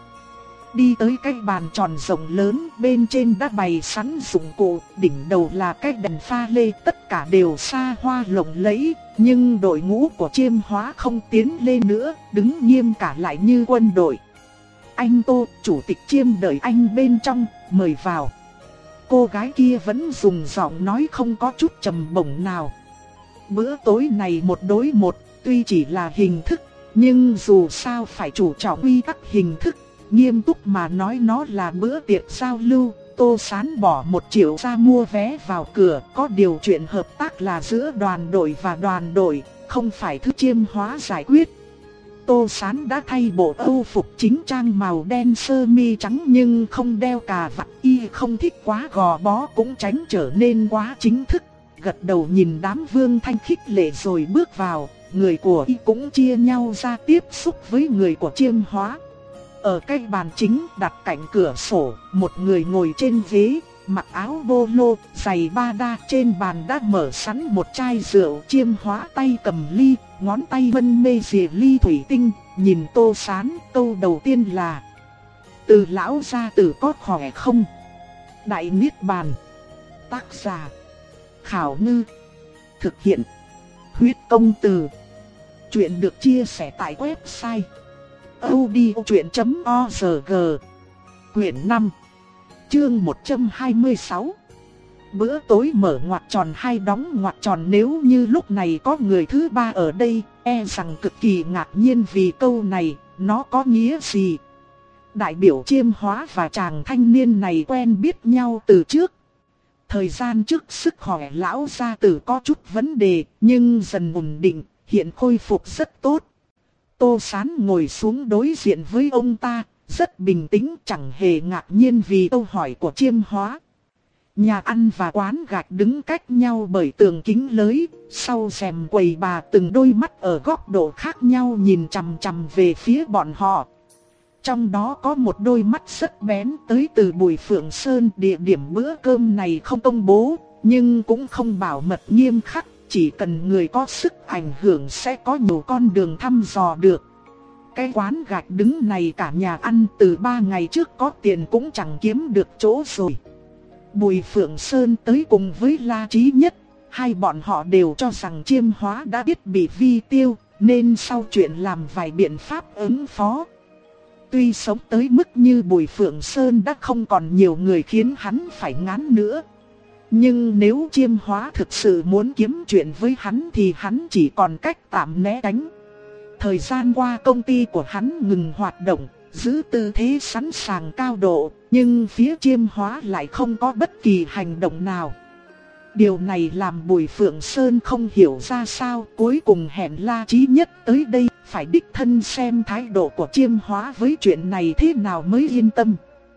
Đi tới cái bàn tròn rộng lớn, bên trên đã bày sẵn dụng cụ, đỉnh đầu là cái đèn pha lê, tất cả đều xa hoa lộng lẫy, nhưng đội ngũ của Chiêm Hóa không tiến lên nữa, đứng nghiêm cả lại như quân đội. Anh Tô, chủ tịch Chiêm đợi anh bên trong, mời vào. Cô gái kia vẫn dùng giọng nói không có chút trầm bổng nào. Bữa tối này một đối một, tuy chỉ là hình thức, nhưng dù sao phải chủ trọng quy tắc hình thức. Nghiêm túc mà nói nó là bữa tiệc giao lưu. Tô Sán bỏ một triệu ra mua vé vào cửa. Có điều chuyện hợp tác là giữa đoàn đội và đoàn đội, không phải thứ Chiêm Hóa giải quyết. Tô Sán đã thay bộ âu phục chính trang màu đen sơ mi trắng, nhưng không đeo cà vạt, y không thích quá gò bó cũng tránh trở nên quá chính thức. Gật đầu nhìn đám Vương Thanh khích lệ rồi bước vào. Người của y cũng chia nhau ra tiếp xúc với người của Chiêm Hóa. Ở cái bàn chính đặt cạnh cửa sổ, một người ngồi trên ghế, mặc áo polo, giày ba đa, trên bàn đã mở sẵn một chai rượu. Chiêm Hóa tay cầm ly, ngón tay mân mê rìa ly thủy tinh, nhìn Tô Sán, câu đầu tiên là: Từ lão gia tử có khỏe không? Đại Niết Bàn. Tác giả: Khảo Ngư. Thực hiện: Huyết Công Từ. Chuyện được chia sẻ tại website audiochuyện chấm org. Quyển năm, chương một trăm hai mươi sáu. Bữa tối mở ngoặc tròn hay đóng ngoặc tròn. Nếu như lúc này có người thứ ba ở đây, e rằng cực kỳ ngạc nhiên vì câu này, nó có nghĩa gì? Đại biểu Chiêm Hóa và chàng thanh niên này quen biết nhau từ trước. Thời gian trước sức khỏe lão gia tử có chút vấn đề, nhưng dần ổn định, hiện khôi phục rất tốt. Tô Sán ngồi xuống đối diện với ông ta, rất bình tĩnh, chẳng hề ngạc nhiên vì câu hỏi của Chiêm Hóa. Nhà ăn và quán gạch đứng cách nhau bởi tường kính lưới, sau rèm quầy bà từng đôi mắt ở góc độ khác nhau nhìn chằm chằm về phía bọn họ. Trong đó có một đôi mắt rất bén tới từ Bùi Phượng Sơn. Địa điểm bữa cơm này không công bố, nhưng cũng không bảo mật nghiêm khắc. Chỉ cần người có sức ảnh hưởng sẽ có nhiều con đường thăm dò được. Cái quán gạch đứng này cả nhà ăn từ ba ngày trước có tiền cũng chẳng kiếm được chỗ rồi. Bùi Phượng Sơn tới cùng với La Chí Nhất. Hai bọn họ đều cho rằng Chiêm Hóa đã biết bị vi tiêu, nên sau chuyện làm vài biện pháp ứng phó. Tuy sống tới mức như Bùi Phượng Sơn đã không còn nhiều người khiến hắn phải ngán nữa. Nhưng nếu Chiêm Hóa thực sự muốn kiếm chuyện với hắn thì hắn chỉ còn cách tạm né tránh. Thời gian qua công ty của hắn ngừng hoạt động, giữ tư thế sẵn sàng cao độ, nhưng phía Chiêm Hóa lại không có bất kỳ hành động nào. Điều này làm Bùi Phượng Sơn không hiểu ra sao, cuối cùng hẹn La Chí Nhất tới đây, phải đích thân xem thái độ của Chiêm Hóa với chuyện này thế nào mới yên tâm.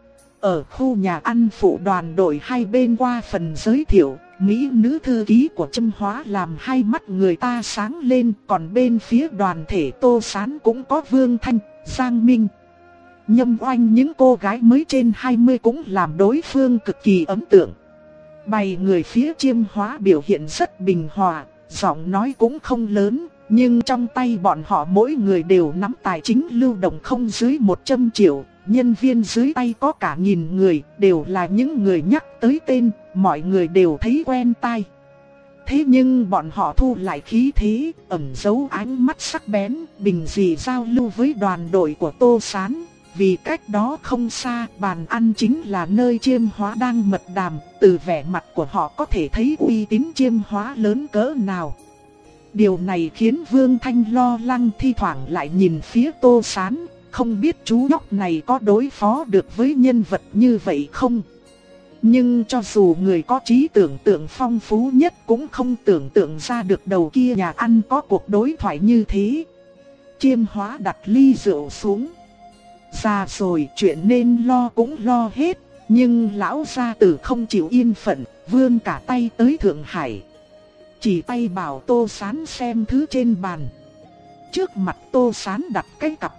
Ở khu nhà ăn phụ đoàn đội hai bên qua phần giới thiệu, mỹ nữ thư ký của Chiêm Hóa làm hai mắt người ta sáng lên, còn bên phía đoàn thể Tô Sán cũng có Vương Thanh, Giang Minh, Nhâm Oanh, những cô gái mới trên hai mươi cũng làm đối phương cực kỳ ấn tượng. Bày người phía Chiêm Hóa biểu hiện rất bình hòa, giọng nói cũng không lớn, nhưng trong tay bọn họ mỗi người đều nắm tài chính lưu động không dưới một trăm triệu. Nhân viên dưới tay có cả nghìn người, đều là những người nhắc tới tên, mọi người đều thấy quen tai. Thế nhưng bọn họ thu lại khí thế, ẩn giấu ánh mắt sắc bén, bình dị giao lưu với đoàn đội của Tô Sán. vì cách đó không xa, bàn ăn chính là nơi Chiêm Hóa đang mật đàm, từ vẻ mặt của họ có thể thấy uy tín Chiêm Hóa lớn cỡ nào. Điều này khiến Vương Thanh lo lắng, thi thoảng lại nhìn phía Tô Sán, không biết chú nhóc này có đối phó được với nhân vật như vậy không. Nhưng cho dù người có trí tưởng tượng phong phú nhất cũng không tưởng tượng ra được đầu kia nhà ăn có cuộc đối thoại như thế. Chiêm Hóa đặt ly rượu xuống. Già rồi, chuyện nên lo cũng lo hết, nhưng lão gia tử không chịu yên phận, vươn cả tay tới Thượng Hải. Chỉ tay bảo Tô Sán xem thứ trên bàn. Trước mặt Tô Sán đặt cái cặp.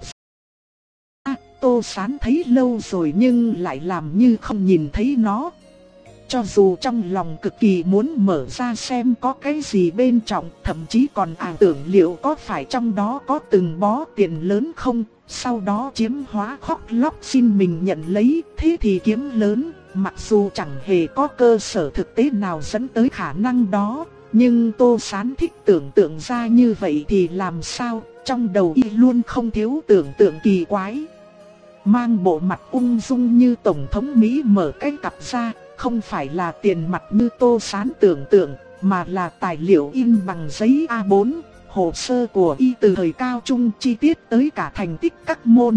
À, Tô Sán thấy lâu rồi nhưng lại làm như không nhìn thấy nó. Cho dù trong lòng cực kỳ muốn mở ra xem có cái gì bên trong, thậm chí còn ảo tưởng liệu có phải trong đó có từng bó tiền lớn không. Sau đó Chiêm Hóa khóc lóc xin mình nhận lấy, thế thì kiếm lớn, mặc dù chẳng hề có cơ sở thực tế nào dẫn tới khả năng đó. Nhưng Tô Sán thích tưởng tượng ra như vậy thì làm sao, trong đầu y luôn không thiếu tưởng tượng kỳ quái. Mang bộ mặt ung dung như Tổng thống Mỹ mở cái cặp ra, không phải là tiền mặt như Tô Sán tưởng tượng, mà là tài liệu in bằng giấy A bốn, hồ sơ của y từ thời cao trung chi tiết tới cả thành tích các môn.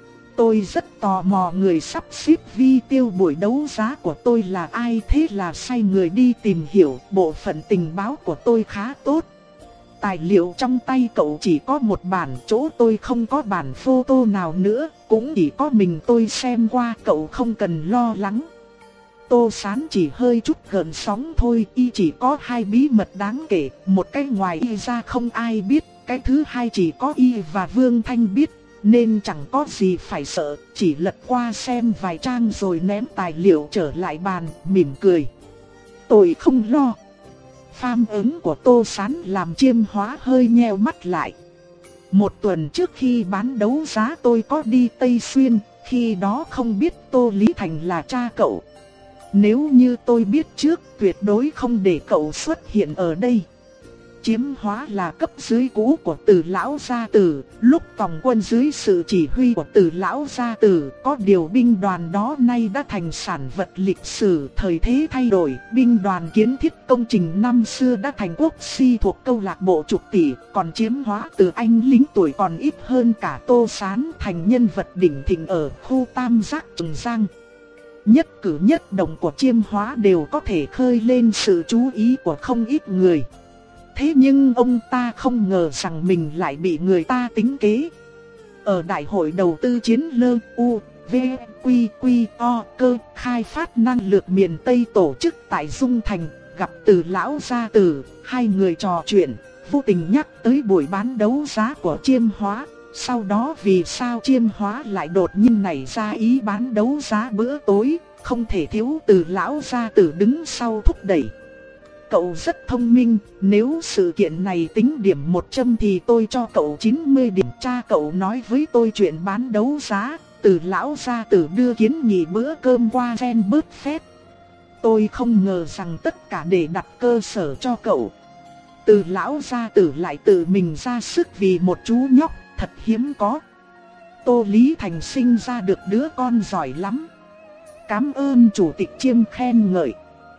Tôi rất tò mò người sắp xếp vi tiêu buổi đấu giá của tôi là ai, thế là sai người đi tìm hiểu. Bộ phận tình báo của tôi khá tốt. Tài liệu trong tay cậu chỉ có một bản, chỗ tôi không có bản photo nào nữa, cũng chỉ có mình tôi xem qua, cậu không cần lo lắng. Tô Sán chỉ hơi chút gợn sóng thôi, y chỉ có hai bí mật đáng kể, một cái ngoài y ra không ai biết, cái thứ hai chỉ có y và Vương Thanh biết. Nên chẳng có gì phải sợ, chỉ lật qua xem vài trang rồi ném tài liệu trở lại bàn, mỉm cười. Tôi không lo. Phản ứng của Tô Sán làm Chiêm Hóa hơi nheo mắt lại. Một tuần trước khi bán đấu giá tôi có đi Tây Xuyên, khi đó không biết Tô Lý Thành là cha cậu. Nếu như tôi biết trước, tuyệt đối không để cậu xuất hiện ở đây. Chiêm Hóa là cấp dưới cũ của Từ lão gia tử, lúc tổng quân dưới sự chỉ huy của Từ lão gia tử, có điều binh đoàn đó nay đã thành sản vật lịch sử, thời thế thay đổi, binh đoàn kiến thiết công trình năm xưa đã thành quốc si thuộc câu lạc bộ chục tỷ, còn Chiêm Hóa từ anh lính tuổi còn ít hơn cả Tô Sán, thành nhân vật đỉnh thịnh ở khu Tam Giác Trường Giang. Nhất cử nhất động của Chiêm Hóa đều có thể khơi lên sự chú ý của không ít người. Thế nhưng ông ta không ngờ rằng mình lại bị người ta tính kế. Ở đại hội đầu tư chiến lơ U, V, Quy, Quy, O, cơ khai phát năng lượng miền Tây tổ chức tại Dung Thành, gặp Từ lão gia tử, hai người trò chuyện, vô tình nhắc tới buổi bán đấu giá của Chiêm Hóa. Sau đó vì sao Chiêm Hóa lại đột nhiên nảy ra ý bán đấu giá bữa tối, không thể thiếu Từ lão gia tử đứng sau thúc đẩy. Cậu rất thông minh, nếu sự kiện này tính điểm một trăm thì tôi cho cậu chín mươi điểm. Cha cậu nói với tôi chuyện bán đấu giá, Từ lão gia tử đưa kiến nghị bữa cơm qua Ven Buffet. Tôi không ngờ rằng tất cả để đặt cơ sở cho cậu. Từ lão gia tử lại tự mình ra sức vì một chú nhóc, thật hiếm có. Tô Lý Thành sinh ra được đứa con giỏi lắm. Cảm ơn chủ tịch Chiêm khen ngợi.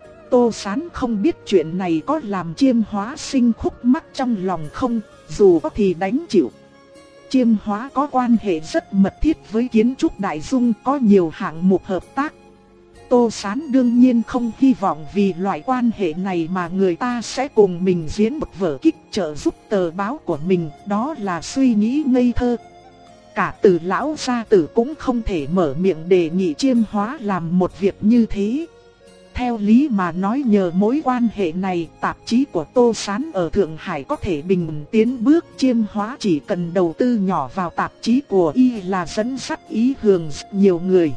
Tô Sán không biết chuyện này có làm Chiêm Hóa sinh khúc mắc trong lòng không, dù có thì đánh chịu. Chiêm Hóa có quan hệ rất mật thiết với Kiến trúc Đại Dung, có nhiều hạng mục hợp tác. Tô Sán đương nhiên không hy vọng vì loại quan hệ này mà người ta sẽ cùng mình diễn một vở kịch trợ giúp tờ báo của mình, đó là suy nghĩ ngây thơ. Cả Từ lão gia tử cũng không thể mở miệng đề nghị Chiêm Hóa làm một việc như thế. Theo lý mà nói, nhờ mối quan hệ này, tạp chí của Tô Sán ở Thượng Hải có thể bình tiến bước. Chiêm Hóa chỉ cần đầu tư nhỏ vào tạp chí của y là dẫn dắt ý hướng rất nhiều người.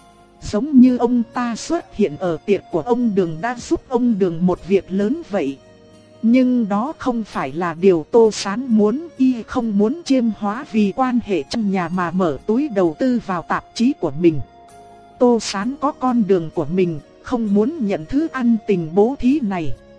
Giống như ông ta xuất hiện ở tiệc của ông Đường đã giúp ông Đường một việc lớn vậy. Nhưng đó không phải là điều Tô Sán muốn, y không muốn Chiêm Hóa vì quan hệ trong nhà mà mở túi đầu tư vào tạp chí của mình. Tô Sán có con đường của mình, không muốn nhận thứ ăn tình bố thí này.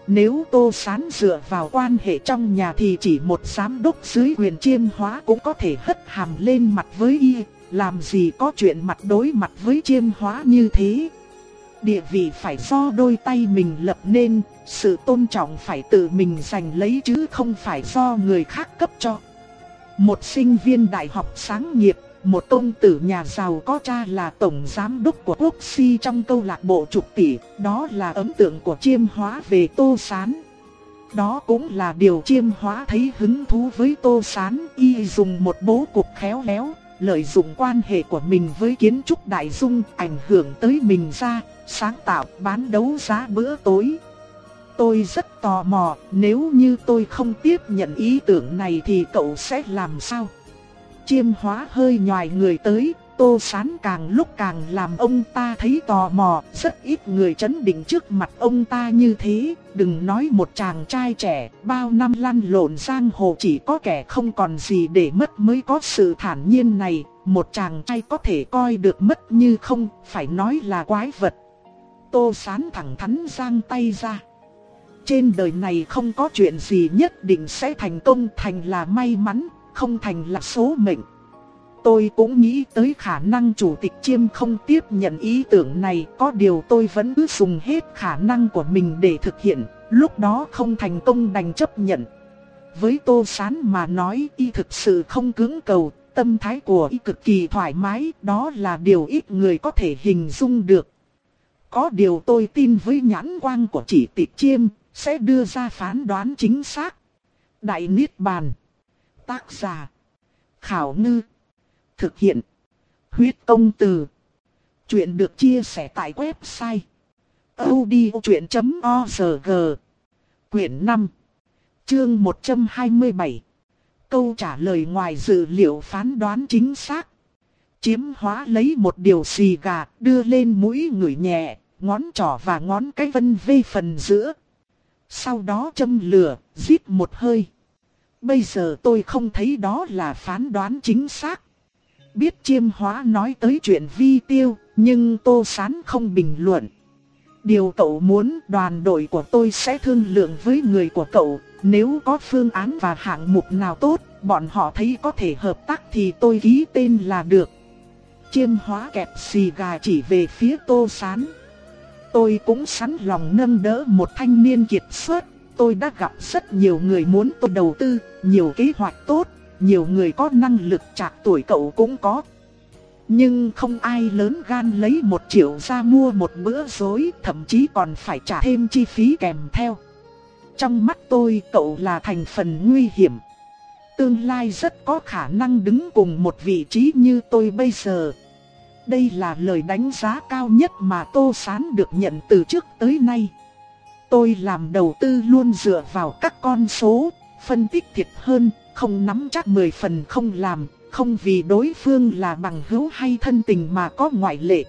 Nếu Tô Sán dựa vào quan hệ trong nhà thì chỉ một giám đốc dưới quyền Chiêm Hóa cũng có thể hất hàm lên mặt với y, làm gì có chuyện mặt đối mặt với Chiêm Hóa như thế. Địa vị phải do đôi tay mình lập nên, sự tôn trọng phải tự mình giành lấy chứ không phải do người khác cấp cho. Một sinh viên đại học sáng nghiệp, một công tử nhà giàu có cha là tổng giám đốc của quốc si trong câu lạc bộ chục tỷ, đó là ấn tượng của Chiêm Hóa về Tô Sán. Đó cũng là điều Chiêm Hóa thấy hứng thú với Tô Sán. Y dùng một bố cục khéo léo, lợi dụng quan hệ của mình với kiến trúc đại dung ảnh hưởng tới mình ra, sáng tạo bán đấu giá bữa tối. Tôi rất tò mò, nếu như tôi không tiếp nhận ý tưởng này thì cậu sẽ làm sao? Chiêm Hóa hơi nhòi người tới, Tô Sán càng lúc càng làm ông ta thấy tò mò, rất ít người trấn định trước mặt ông ta như thế. Đừng nói một chàng trai trẻ, bao năm lăn lộn giang hồ chỉ có kẻ không còn gì để mất mới có sự thản nhiên này. Một chàng trai có thể coi được mất như không, phải nói là quái vật. Tô Sán thẳng thắn giang tay ra. Trên đời này không có chuyện gì nhất định sẽ thành công, thành là may mắn, không thành là số mệnh. Tôi cũng nghĩ tới khả năng chủ tịch Chiêm không tiếp nhận ý tưởng này, có điều tôi vẫn cứ dùng hết khả năng của mình để thực hiện, lúc đó không thành công đành chấp nhận. Với Tô Sán mà nói, y thực sự không cưỡng cầu, tâm thái của y cực kỳ thoải mái, đó là điều ít người có thể hình dung được. Có điều tôi tin với nhãn quang của chỉ tịch Chiêm, sẽ đưa ra phán đoán chính xác. Đại Niết Bàn. Tác giả Khảo Ngư. Thực hiện Huyết Công Từ. Chuyện được chia sẻ tại website audiochuyện chấm org. Quyển năm, chương một trăm hai mươi bảy. Câu trả lời ngoài dự liệu phán đoán chính xác. Chiêm Hóa lấy một điều xì gà, đưa lên mũi ngửi nhẹ, ngón trỏ và ngón cái vân vê phần giữa. Sau đó châm lửa, rít một hơi. Bây giờ tôi không thấy đó là phán đoán chính xác. Biết Chiêm Hóa nói tới chuyện vi tiêu, nhưng Tô Sán không bình luận. Điều cậu muốn, đoàn đội của tôi sẽ thương lượng với người của cậu. Nếu có phương án và hạng mục nào tốt, bọn họ thấy có thể hợp tác thì tôi ký tên là được. Chiêm Hóa kẹp xì gà chỉ về phía Tô Sán. Tôi cũng sẵn lòng nâng đỡ một thanh niên kiệt xuất. Tôi đã gặp rất nhiều người muốn tôi đầu tư, nhiều kế hoạch tốt, nhiều người có năng lực trạc tuổi cậu cũng có. Nhưng không ai lớn gan lấy một triệu ra mua một bữa rối, thậm chí còn phải trả thêm chi phí kèm theo. Trong mắt tôi cậu là thành phần nguy hiểm. Tương lai rất có khả năng đứng cùng một vị trí như tôi bây giờ. Đây là lời đánh giá cao nhất mà Tô Sán được nhận từ trước tới nay. Tôi làm đầu tư luôn dựa vào các con số, phân tích thiệt hơn, không nắm chắc mười phần không làm, không vì đối phương là bằng hữu hay thân tình mà có ngoại lệ.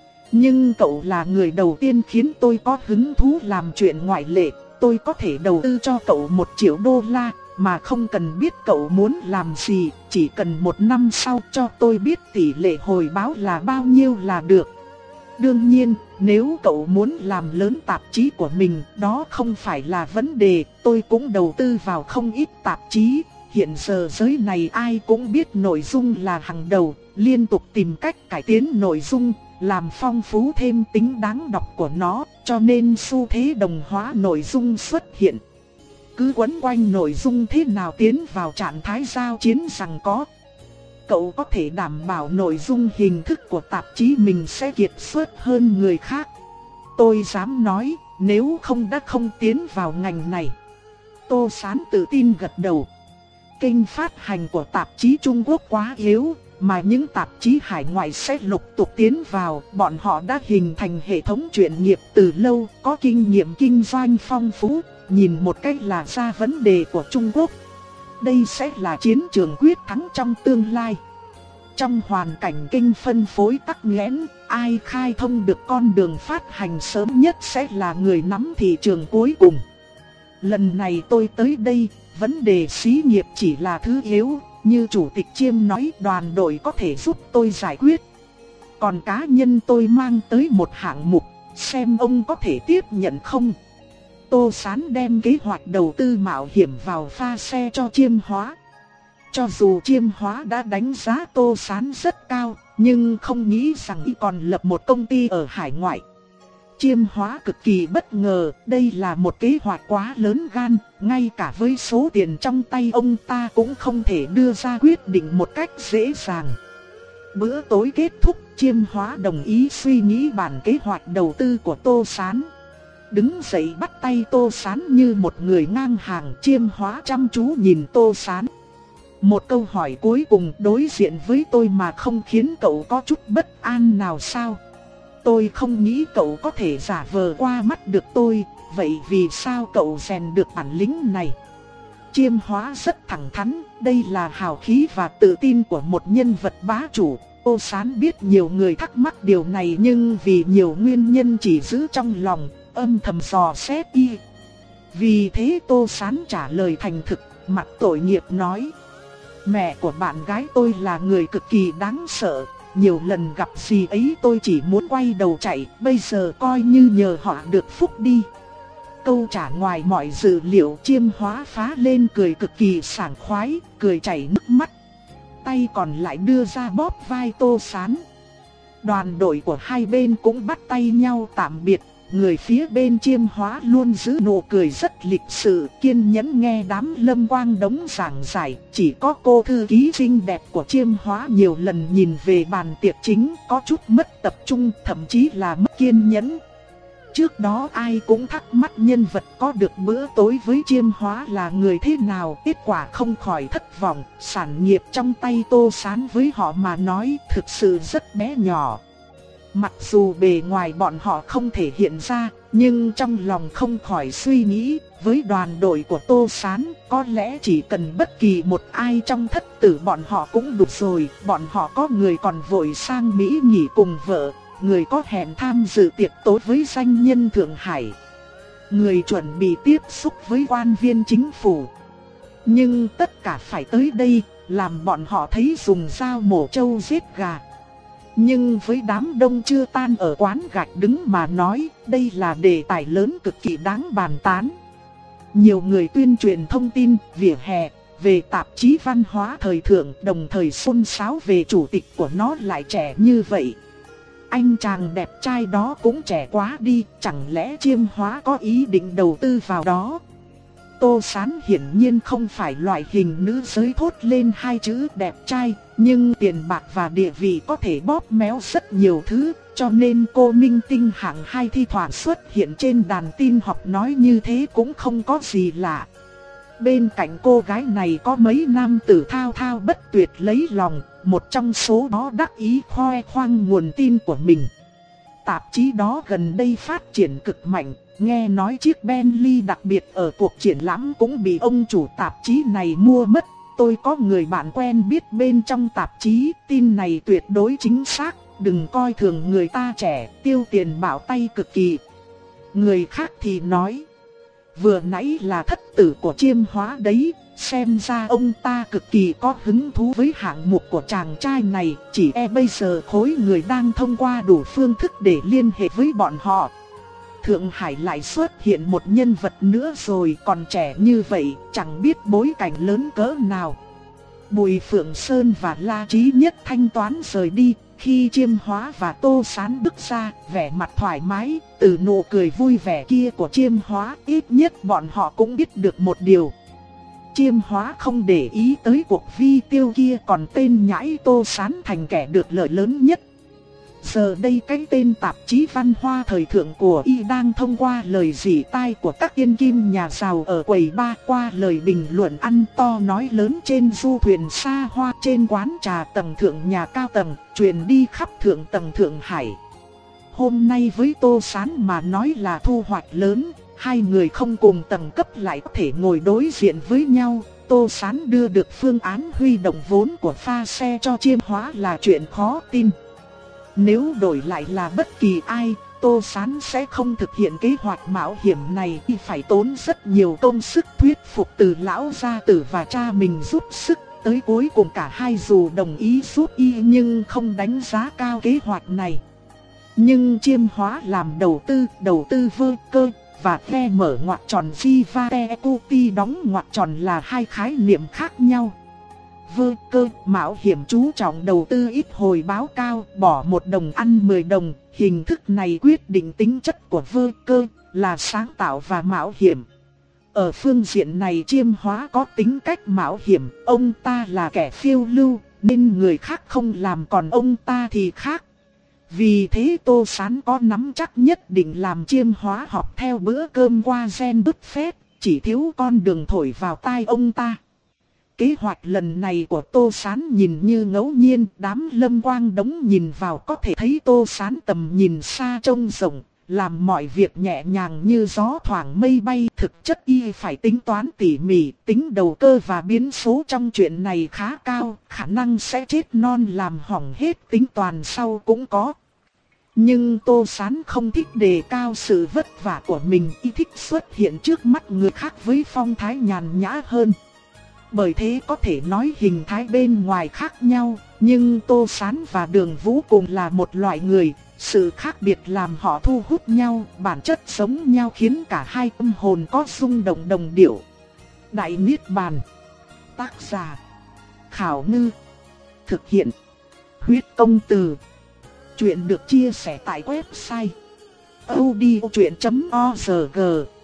Nhưng cậu là người đầu tiên khiến tôi có hứng thú làm chuyện ngoại lệ. Tôi có thể đầu tư cho cậu một triệu đô la, mà không cần biết cậu muốn làm gì, chỉ cần một năm sau cho tôi biết tỷ lệ hồi báo là bao nhiêu là được. Đương nhiên, nếu cậu muốn làm lớn tạp chí của mình, đó không phải là vấn đề, tôi cũng đầu tư vào không ít tạp chí. Hiện giờ giới này ai cũng biết nội dung là hàng đầu, liên tục tìm cách cải tiến nội dung, làm phong phú thêm tính đáng đọc của nó, cho nên xu thế đồng hóa nội dung xuất hiện. Cứ quấn quanh nội dung thế nào tiến vào trạng thái giao chiến rằng có. Cậu có thể đảm bảo nội dung hình thức của tạp chí mình sẽ kiệt xuất hơn người khác. Tôi dám nói, nếu không đã không tiến vào ngành này. Tô Sán tự tin gật đầu. Kênh phát hành của tạp chí Trung Quốc quá yếu, mà những tạp chí hải ngoại sẽ lục tục tiến vào. Bọn họ đã hình thành hệ thống chuyên nghiệp từ lâu, có kinh nghiệm kinh doanh phong phú, nhìn một cách là ra vấn đề của Trung Quốc. Đây sẽ là chiến trường quyết thắng trong tương lai. Trong hoàn cảnh kênh phân phối tắc nghẽn, ai khai thông được con đường phát hành sớm nhất sẽ là người nắm thị trường cuối cùng. Lần này tôi tới đây, vấn đề xí nghiệp chỉ là thứ yếu, như Chủ tịch Chiêm nói, đoàn đội có thể giúp tôi giải quyết. Còn cá nhân tôi mang tới một hạng mục, xem ông có thể tiếp nhận không? Tô Sán đem kế hoạch đầu tư mạo hiểm vào pha xe cho Chiêm Hóa. Cho dù Chiêm Hóa đã đánh giá Tô Sán rất cao, nhưng không nghĩ rằng y còn lập một công ty ở hải ngoại. Chiêm Hóa cực kỳ bất ngờ, đây là một kế hoạch quá lớn gan, ngay cả với số tiền trong tay ông ta cũng không thể đưa ra quyết định một cách dễ dàng. Bữa tối kết thúc, Chiêm Hóa đồng ý suy nghĩ bản kế hoạch đầu tư của Tô Sán. Đứng dậy bắt tay Tô Sán như một người ngang hàng. Chiêm Hóa chăm chú nhìn Tô Sán. Một câu hỏi cuối cùng, đối diện với tôi mà không khiến cậu có chút bất an nào sao? Tôi không nghĩ cậu có thể giả vờ qua mắt được tôi, vậy vì sao cậu rèn được bản lĩnh này? Chiêm Hóa rất thẳng thắn, đây là hào khí và tự tin của một nhân vật bá chủ. Tô Sán biết nhiều người thắc mắc điều này, nhưng vì nhiều nguyên nhân chỉ giữ trong lòng, âm thầm dò xét y. Vì thế Tô Sán trả lời thành thực, mặt tội nghiệp nói: mẹ của bạn gái tôi là người cực kỳ đáng sợ, nhiều lần gặp gì ấy tôi chỉ muốn quay đầu chạy, bây giờ coi như nhờ họ được phúc đi. Câu trả ngoài mọi dự liệu. Chiêm Hóa phá lên cười cực kỳ sảng khoái, cười chảy nước mắt. Tay còn lại đưa ra bóp vai Tô Sán. Đoàn đội của hai bên cũng bắt tay nhau tạm biệt. Người phía bên Chiêm Hóa luôn giữ nụ cười rất lịch sự, kiên nhẫn nghe đám Lâm Quang Đống giảng giải. Chỉ có cô thư ký xinh đẹp của Chiêm Hóa nhiều lần nhìn về bàn tiệc chính, có chút mất tập trung, thậm chí là mất kiên nhẫn. Trước đó ai cũng thắc mắc nhân vật có được bữa tối với Chiêm Hóa là người thế nào, kết quả không khỏi thất vọng. Sản nghiệp trong tay Tô Sán với họ mà nói thực sự rất bé nhỏ. Mặc dù bề ngoài bọn họ không thể hiện ra, nhưng trong lòng không khỏi suy nghĩ, với đoàn đội của Tô Sán, có lẽ chỉ cần bất kỳ một ai trong thất tử bọn họ cũng đủ rồi. Bọn họ có người còn vội sang Mỹ nghỉ cùng vợ, người có hẹn tham dự tiệc tối với danh nhân Thượng Hải, người chuẩn bị tiếp xúc với quan viên chính phủ. Nhưng tất cả phải tới đây, làm bọn họ thấy dùng dao mổ trâu giết gà. Nhưng với đám đông chưa tan ở quán gạch đứng mà nói, đây là đề tài lớn cực kỳ đáng bàn tán. Nhiều người tuyên truyền thông tin, vỉa hè, về tạp chí văn hóa thời thượng, đồng thời xôn xáo về chủ tịch của nó lại trẻ như vậy. Anh chàng đẹp trai đó cũng trẻ quá đi, chẳng lẽ Chiêm Hóa có ý định đầu tư vào đó? Tô Sán hiển nhiên không phải loại hình nữ giới thốt lên hai chữ đẹp trai, nhưng tiền bạc và địa vị có thể bóp méo rất nhiều thứ, cho nên cô minh tinh hạng hai thi thoảng xuất hiện trên đàn tin học nói như thế cũng không có gì lạ. Bên cạnh cô gái này có mấy nam tử thao thao bất tuyệt lấy lòng, một trong số đó đắc ý khoe khoang nguồn tin của mình. Tạp chí đó gần đây phát triển cực mạnh, nghe nói chiếc Bentley đặc biệt ở cuộc triển lãm cũng bị ông chủ tạp chí này mua mất. Tôi có người bạn quen biết bên trong tạp chí, tin này tuyệt đối chính xác, đừng coi thường người ta trẻ, tiêu tiền bảo tay cực kỳ. Người khác thì nói, vừa nãy là thất tử của Chiêm Hóa đấy, xem ra ông ta cực kỳ có hứng thú với hạng mục của chàng trai này, chỉ e bây giờ khối người đang thông qua đủ phương thức để liên hệ với bọn họ. Thượng Hải lại xuất hiện một nhân vật nữa rồi, còn trẻ như vậy, chẳng biết bối cảnh lớn cỡ nào. Bùi Phượng Sơn và La Chí Nhất thanh toán rời đi, khi Chiêm Hóa và Tô Sán bước ra, vẻ mặt thoải mái, từ nụ cười vui vẻ kia của Chiêm Hóa, ít nhất bọn họ cũng biết được một điều. Chiêm Hóa không để ý tới cuộc vi tiêu kia, còn tên nhãi Tô Sán thành kẻ được lợi lớn nhất. Giờ đây cái tên tạp chí văn hóa thời thượng của y đang thông qua lời rỉ tai của các tiên kim nhà giàu ở quầy ba, qua lời bình luận ăn to nói lớn trên du thuyền xa hoa, trên quán trà tầng thượng nhà cao tầng, truyền đi khắp thượng tầng Thượng Hải. Hôm nay với Tô Sán mà nói là thu hoạch lớn, hai người không cùng tầng cấp lại có thể ngồi đối diện với nhau. Tô Sán đưa được phương án huy động vốn của pha xe cho Chiêm Hóa là chuyện khó tin. Nếu đổi lại là bất kỳ ai, Tô Sán sẽ không thực hiện kế hoạch mạo hiểm này, y phải tốn rất nhiều công sức thuyết phục từ lão gia tử và cha mình giúp sức, tới cuối cùng cả hai dù đồng ý giúp y nhưng không đánh giá cao kế hoạch này. Nhưng Chiêm Hóa làm đầu tư, đầu tư vơ cơ, và the mở ngoặc tròn Viva the Cutie đóng ngoặc tròn là hai khái niệm khác nhau. Vơ cơ, mạo hiểm chú trọng đầu tư ít hồi báo cao, bỏ một đồng ăn mười đồng. Hình thức này quyết định tính chất của vơ cơ, là sáng tạo và mạo hiểm. Ở phương diện này Chiêm Hóa có tính cách mạo hiểm, ông ta là kẻ phiêu lưu, nên người khác không làm còn ông ta thì khác. Vì thế Tô Sán có nắm chắc nhất định làm Chiêm Hóa học theo bữa cơm qua gen buffet, chỉ thiếu con đường thổi vào tai ông ta. Kế hoạch lần này của Tô Sán nhìn như ngẫu nhiên, đám Lâm Quang Đống nhìn vào có thể thấy Tô Sán tầm nhìn xa trông rộng, làm mọi việc nhẹ nhàng như gió thoảng mây bay. Thực chất y phải tính toán tỉ mỉ, tính đầu cơ và biến số trong chuyện này khá cao, khả năng sẽ chết non làm hỏng hết tính toàn sau cũng có. Nhưng Tô Sán không thích đề cao sự vất vả của mình, y thích xuất hiện trước mắt người khác với phong thái nhàn nhã hơn. Bởi thế có thể nói hình thái bên ngoài khác nhau, nhưng Tô Sán và Đường Vũ cùng là một loại người. Sự khác biệt làm họ thu hút nhau, bản chất giống nhau khiến cả hai tâm hồn có rung động đồng điệu. Đại Niết Bàn. Tác giả: Khảo Ngư. Thực hiện: Huyết Công Từ. Chuyện được chia sẻ tại website audiochuyện chấm org.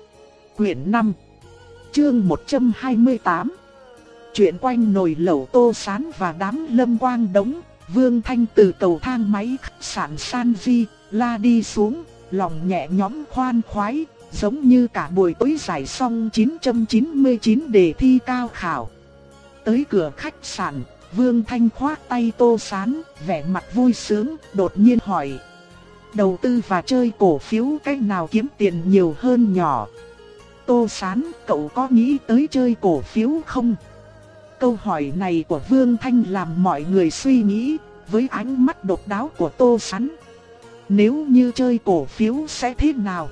Quyển năm, chương một trăm hai mươi tám. Chuyện quanh nồi lẩu Tô Sán và đám Lâm Quang Đống. Vương Thanh từ cầu thang máy khách sạn San Vi la đi xuống, lòng nhẹ nhõm khoan khoái, giống như cả buổi tối giải xong chín trăm chín mươi chín đề thi cao khảo. Tới cửa khách sạn, Vương Thanh khoác tay Tô Sán, vẻ mặt vui sướng, đột nhiên hỏi: đầu tư và chơi cổ phiếu cách nào kiếm tiền nhiều hơn nhỏ? Tô Sán, cậu có nghĩ tới chơi cổ phiếu không? Câu hỏi này của Vương Thanh làm mọi người suy nghĩ, với ánh mắt độc đáo của Tô Sán. Nếu như chơi cổ phiếu sẽ thế nào?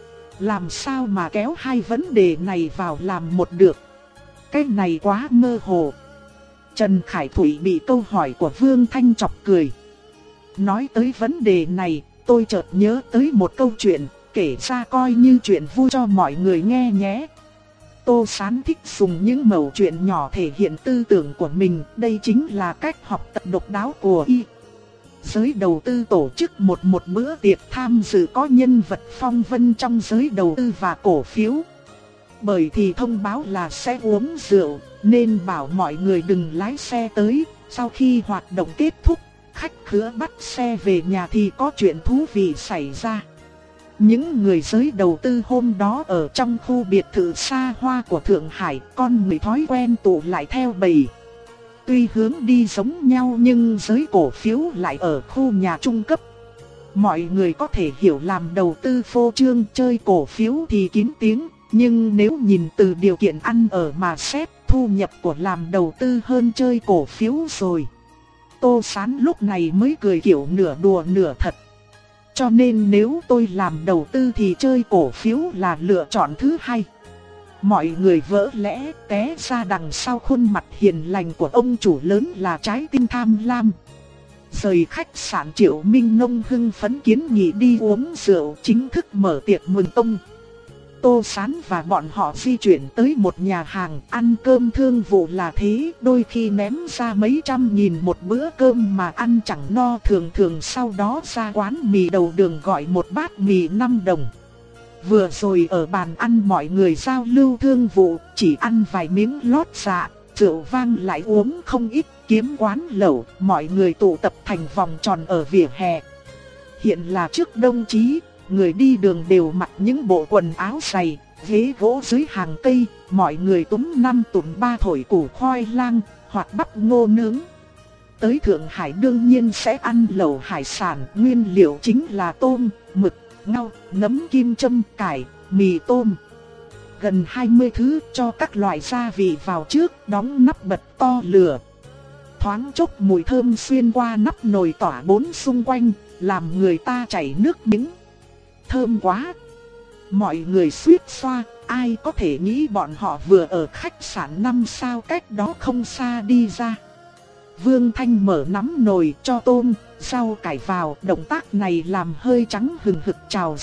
Làm sao mà kéo hai vấn đề này vào làm một được? Cái này quá mơ hồ. Trần Khải Thủy bị câu hỏi của Vương Thanh chọc cười. Nói tới vấn đề này, tôi chợt nhớ tới một câu chuyện, kể ra coi như chuyện vui cho mọi người nghe nhé. Tô Sán thích dùng những mẩu chuyện nhỏ thể hiện tư tưởng của mình, đây chính là cách học tập độc đáo của y. Giới đầu tư tổ chức một một bữa tiệc tham dự có nhân vật phong vân trong giới đầu tư và cổ phiếu. Bởi thì thông báo là sẽ uống rượu, nên bảo mọi người đừng lái xe tới, sau khi hoạt động kết thúc, khách khứa bắt xe về nhà thì có chuyện thú vị xảy ra. Những người giới đầu tư hôm đó ở trong khu biệt thự xa hoa của Thượng Hải, con người thói quen tụ lại theo bầy. Tuy hướng đi giống nhau nhưng giới cổ phiếu lại ở khu nhà trung cấp. Mọi người có thể hiểu làm đầu tư phô trương chơi cổ phiếu thì kín tiếng, nhưng nếu nhìn từ điều kiện ăn ở mà xét, thu nhập của làm đầu tư hơn chơi cổ phiếu rồi. Tô Sán lúc này mới cười kiểu nửa đùa nửa thật. Cho nên nếu tôi làm đầu tư thì chơi cổ phiếu là lựa chọn thứ hai. Mọi người vỡ lẽ té ra đằng sau khuôn mặt hiền lành của ông chủ lớn là trái tim tham lam. Rời khách sạn Triệu Minh Nông hưng phấn kiến nghị đi uống rượu, chính thức mở tiệc mừng tông. Tô Sán và bọn họ di chuyển tới một nhà hàng ăn cơm thương vụ là thế, đôi khi ném ra mấy trăm nghìn một bữa cơm mà ăn chẳng no, thường thường sau đó ra quán mì đầu đường gọi một bát mì năm đồng. Vừa rồi ở bàn ăn mọi người giao lưu thương vụ, chỉ ăn vài miếng lót dạ, rượu vang lại uống không ít, kiếm quán lẩu, mọi người tụ tập thành vòng tròn ở vỉa hè. Hiện là trước đông chí, người đi đường đều mặc những bộ quần áo dày, ghế gỗ dưới hàng cây, mọi người túm năm tụm ba thổi củ khoai lang, hoặc bắp ngô nướng. Tới Thượng Hải đương nhiên sẽ ăn lẩu hải sản, nguyên liệu chính là tôm, mực, ngao, nấm kim châm, cải, mì tôm. Gần hai mươi thứ cho các loại gia vị vào trước, đóng nắp bật to lửa. Thoáng chốc mùi thơm xuyên qua nắp nồi tỏa bốn xung quanh, làm người ta chảy nước miếng. Thơm quá! Mọi người suýt xoa, ai có thể nghĩ bọn họ vừa ở khách sạn năm sao cách đó không xa đi ra. Vương Thanh mở nắm nồi cho tôm, rau cải vào, động tác này làm hơi trắng hừng hực trào ra,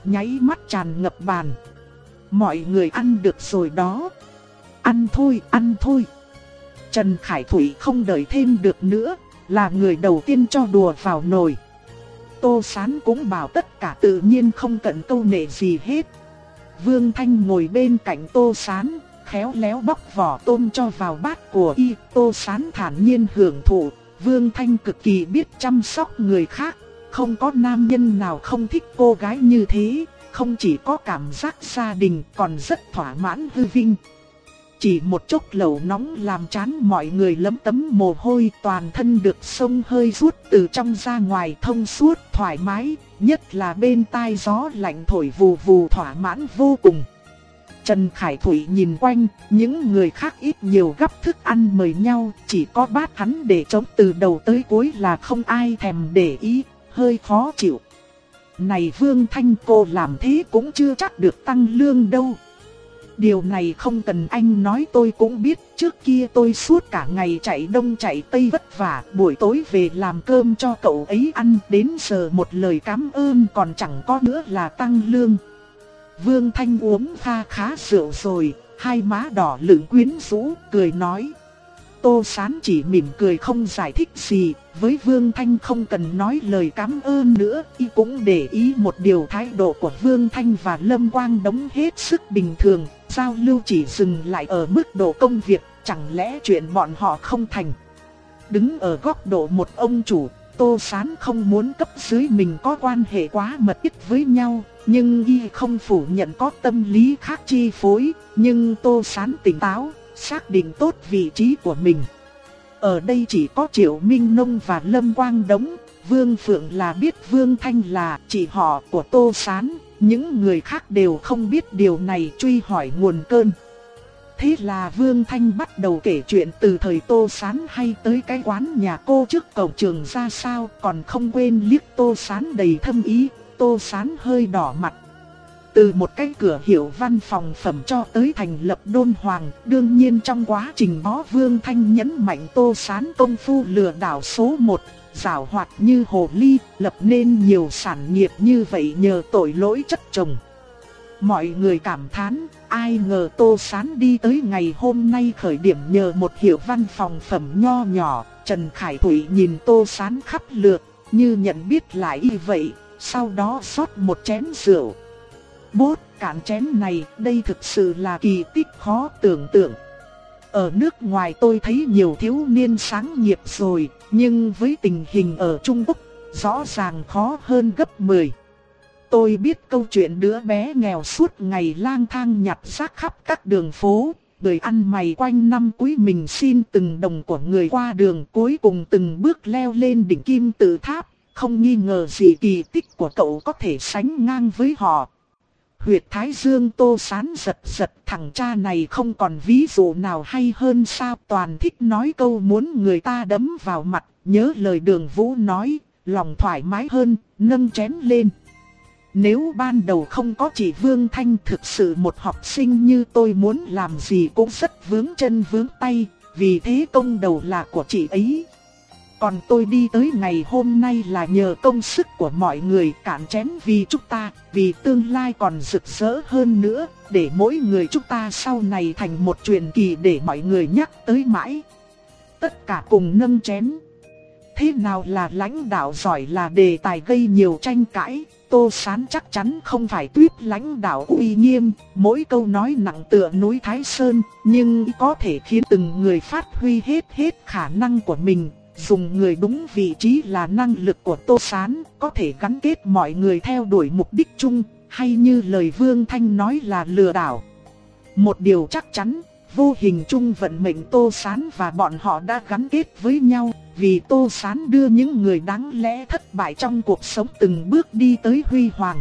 nháy mắt tràn ngập bàn. Mọi người ăn được rồi đó. Ăn thôi, ăn thôi. Trần Khải Thủy không đợi thêm được nữa, là người đầu tiên cho đùa vào nồi. Tô Sán cũng bảo tất cả tự nhiên không cần câu nệ gì hết. Vương Thanh ngồi bên cạnh Tô Sán, khéo léo bóc vỏ tôm cho vào bát của y. Tô Sán thản nhiên hưởng thụ. Vương Thanh cực kỳ biết chăm sóc người khác. Không có nam nhân nào không thích cô gái như thế. Không chỉ có cảm giác gia đình còn rất thỏa mãn hư vinh. Chỉ một chốc lẩu nóng làm chán mọi người lấm tấm mồ hôi, toàn thân được xông hơi rút từ trong ra ngoài thông suốt thoải mái, nhất là bên tai gió lạnh thổi vù vù thỏa mãn vô cùng. Trần Khải Thủy nhìn quanh, những người khác ít nhiều gắp thức ăn mời nhau, chỉ có bát hắn để trống từ đầu tới cuối là không ai thèm để ý, hơi khó chịu. Này Vương Thanh, cô làm thế cũng chưa chắc được tăng lương đâu. Điều này không cần anh nói tôi cũng biết, trước kia tôi suốt cả ngày chạy đông chạy tây vất vả, buổi tối về làm cơm cho cậu ấy ăn, đến giờ một lời cảm ơn còn chẳng có nữa là tăng lương. Vương Thanh uống pha khá rượu rồi, hai má đỏ lửng quyến rũ, cười nói. Tô Sán chỉ mỉm cười không giải thích gì, với Vương Thanh không cần nói lời cảm ơn nữa, y cũng để ý một điều, thái độ của Vương Thanh và Lâm Quang Đống hết sức bình thường, giao lưu chỉ dừng lại ở mức độ công việc, chẳng lẽ chuyện bọn họ không thành. Đứng ở góc độ một ông chủ, Tô Sán không muốn cấp dưới mình có quan hệ quá mật thiết với nhau, nhưng y không phủ nhận có tâm lý khác chi phối, nhưng Tô Sán tỉnh táo, xác định tốt vị trí của mình. Ở đây chỉ có Triệu Minh Nông và Lâm Quang Đống, Vương Phượng là biết Vương Thanh là chị họ của Tô Sán, những người khác đều không biết điều này, truy hỏi nguồn cơn. Thế là Vương Thanh bắt đầu kể chuyện từ thời Tô Sán hay tới cái quán nhà cô trước cổng trường ra sao, còn không quên liếc Tô Sán đầy thâm ý. Tô Sán hơi đỏ mặt. Từ một cái cửa hiệu văn phòng phẩm cho tới thành lập đôn hoàng, đương nhiên trong quá trình đó Vương Thanh nhấn mạnh Tô Sán công phu lừa đảo số một, giảo hoạt như hồ ly, lập nên nhiều sản nghiệp như vậy nhờ tội lỗi chất chồng. Mọi người cảm thán, ai ngờ Tô Sán đi tới ngày hôm nay khởi điểm nhờ một hiệu văn phòng phẩm nho nhỏ. Trần Khải Thủy nhìn Tô Sán khắp lượt, như nhận biết lại y vậy, sau đó xót một chén rượu. Bốt cạn chén này, đây thực sự là kỳ tích khó tưởng tượng. Ở nước ngoài tôi thấy nhiều thiếu niên sáng nghiệp rồi, nhưng với tình hình ở Trung Quốc, rõ ràng khó hơn gấp mười. Tôi biết câu chuyện đứa bé nghèo suốt ngày lang thang nhặt rác khắp các đường phố, người ăn mày quanh năm cúi mình xin từng đồng của người qua đường, cuối cùng từng bước leo lên đỉnh kim tự tháp. Không nghi ngờ gì kỳ tích của cậu có thể sánh ngang với họ. Huyệt thái dương Tô Sán giật giật, thằng cha này không còn ví dụ nào hay hơn sao, toàn thích nói câu muốn người ta đấm vào mặt, nhớ lời Đường Vũ nói, lòng thoải mái hơn, nâng chén lên. Nếu ban đầu không có chị Vương Thanh, thực sự một học sinh như tôi muốn làm gì cũng rất vướng chân vướng tay, vì thế công đầu là của chị ấy. Còn tôi đi tới ngày hôm nay là nhờ công sức của mọi người, cạn chén vì chúng ta, vì tương lai còn rực rỡ hơn nữa, để mỗi người chúng ta sau này thành một truyền kỳ để mọi người nhắc tới mãi. Tất cả cùng nâng chén. Thế nào là lãnh đạo giỏi là đề tài gây nhiều tranh cãi. Tô Sán chắc chắn không phải tuyết lãnh đạo uy nghiêm, mỗi câu nói nặng tựa núi Thái Sơn, nhưng có thể khiến từng người phát huy hết hết khả năng của mình. Dùng người đúng vị trí là năng lực của Tô Sán, có thể gắn kết mọi người theo đuổi mục đích chung, hay như lời Vương Thanh nói là lừa đảo. Một điều chắc chắn, vô hình chung vận mệnh Tô Sán và bọn họ đã gắn kết với nhau, vì Tô Sán đưa những người đáng lẽ thất bại trong cuộc sống từng bước đi tới huy hoàng.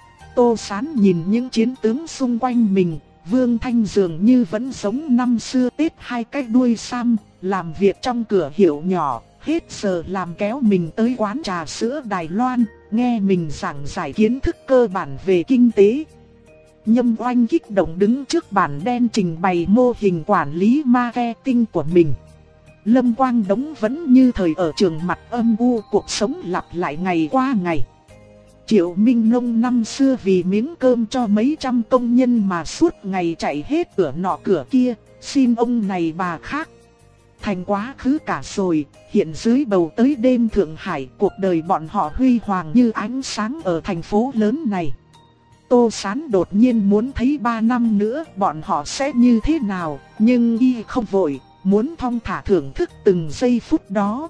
Tô Sán nhìn những chiến tướng xung quanh mình, Vương Thanh dường như vẫn giống năm xưa Tết hai cái đuôi sam, làm việc trong cửa hiệu nhỏ, hết giờ làm kéo mình tới quán trà sữa Đài Loan, nghe mình giảng giải kiến thức cơ bản về kinh tế. Nhâm Oanh kích động đứng trước bản đen trình bày mô hình quản lý marketing của mình. Lâm Quang Đống vẫn như thời ở trường mặt âm u, cuộc sống lặp lại ngày qua ngày. Triệu Minh Nông năm xưa vì miếng cơm cho mấy trăm công nhân mà suốt ngày chạy hết cửa nọ cửa kia, xin ông này bà khác. Thành quá khứ cả rồi, hiện dưới bầu tới đêm Thượng Hải, cuộc đời bọn họ huy hoàng như ánh sáng ở thành phố lớn này. Tô Sán đột nhiên muốn thấy ba năm nữa bọn họ sẽ như thế nào, nhưng y không vội, muốn thong thả thưởng thức từng giây phút đó.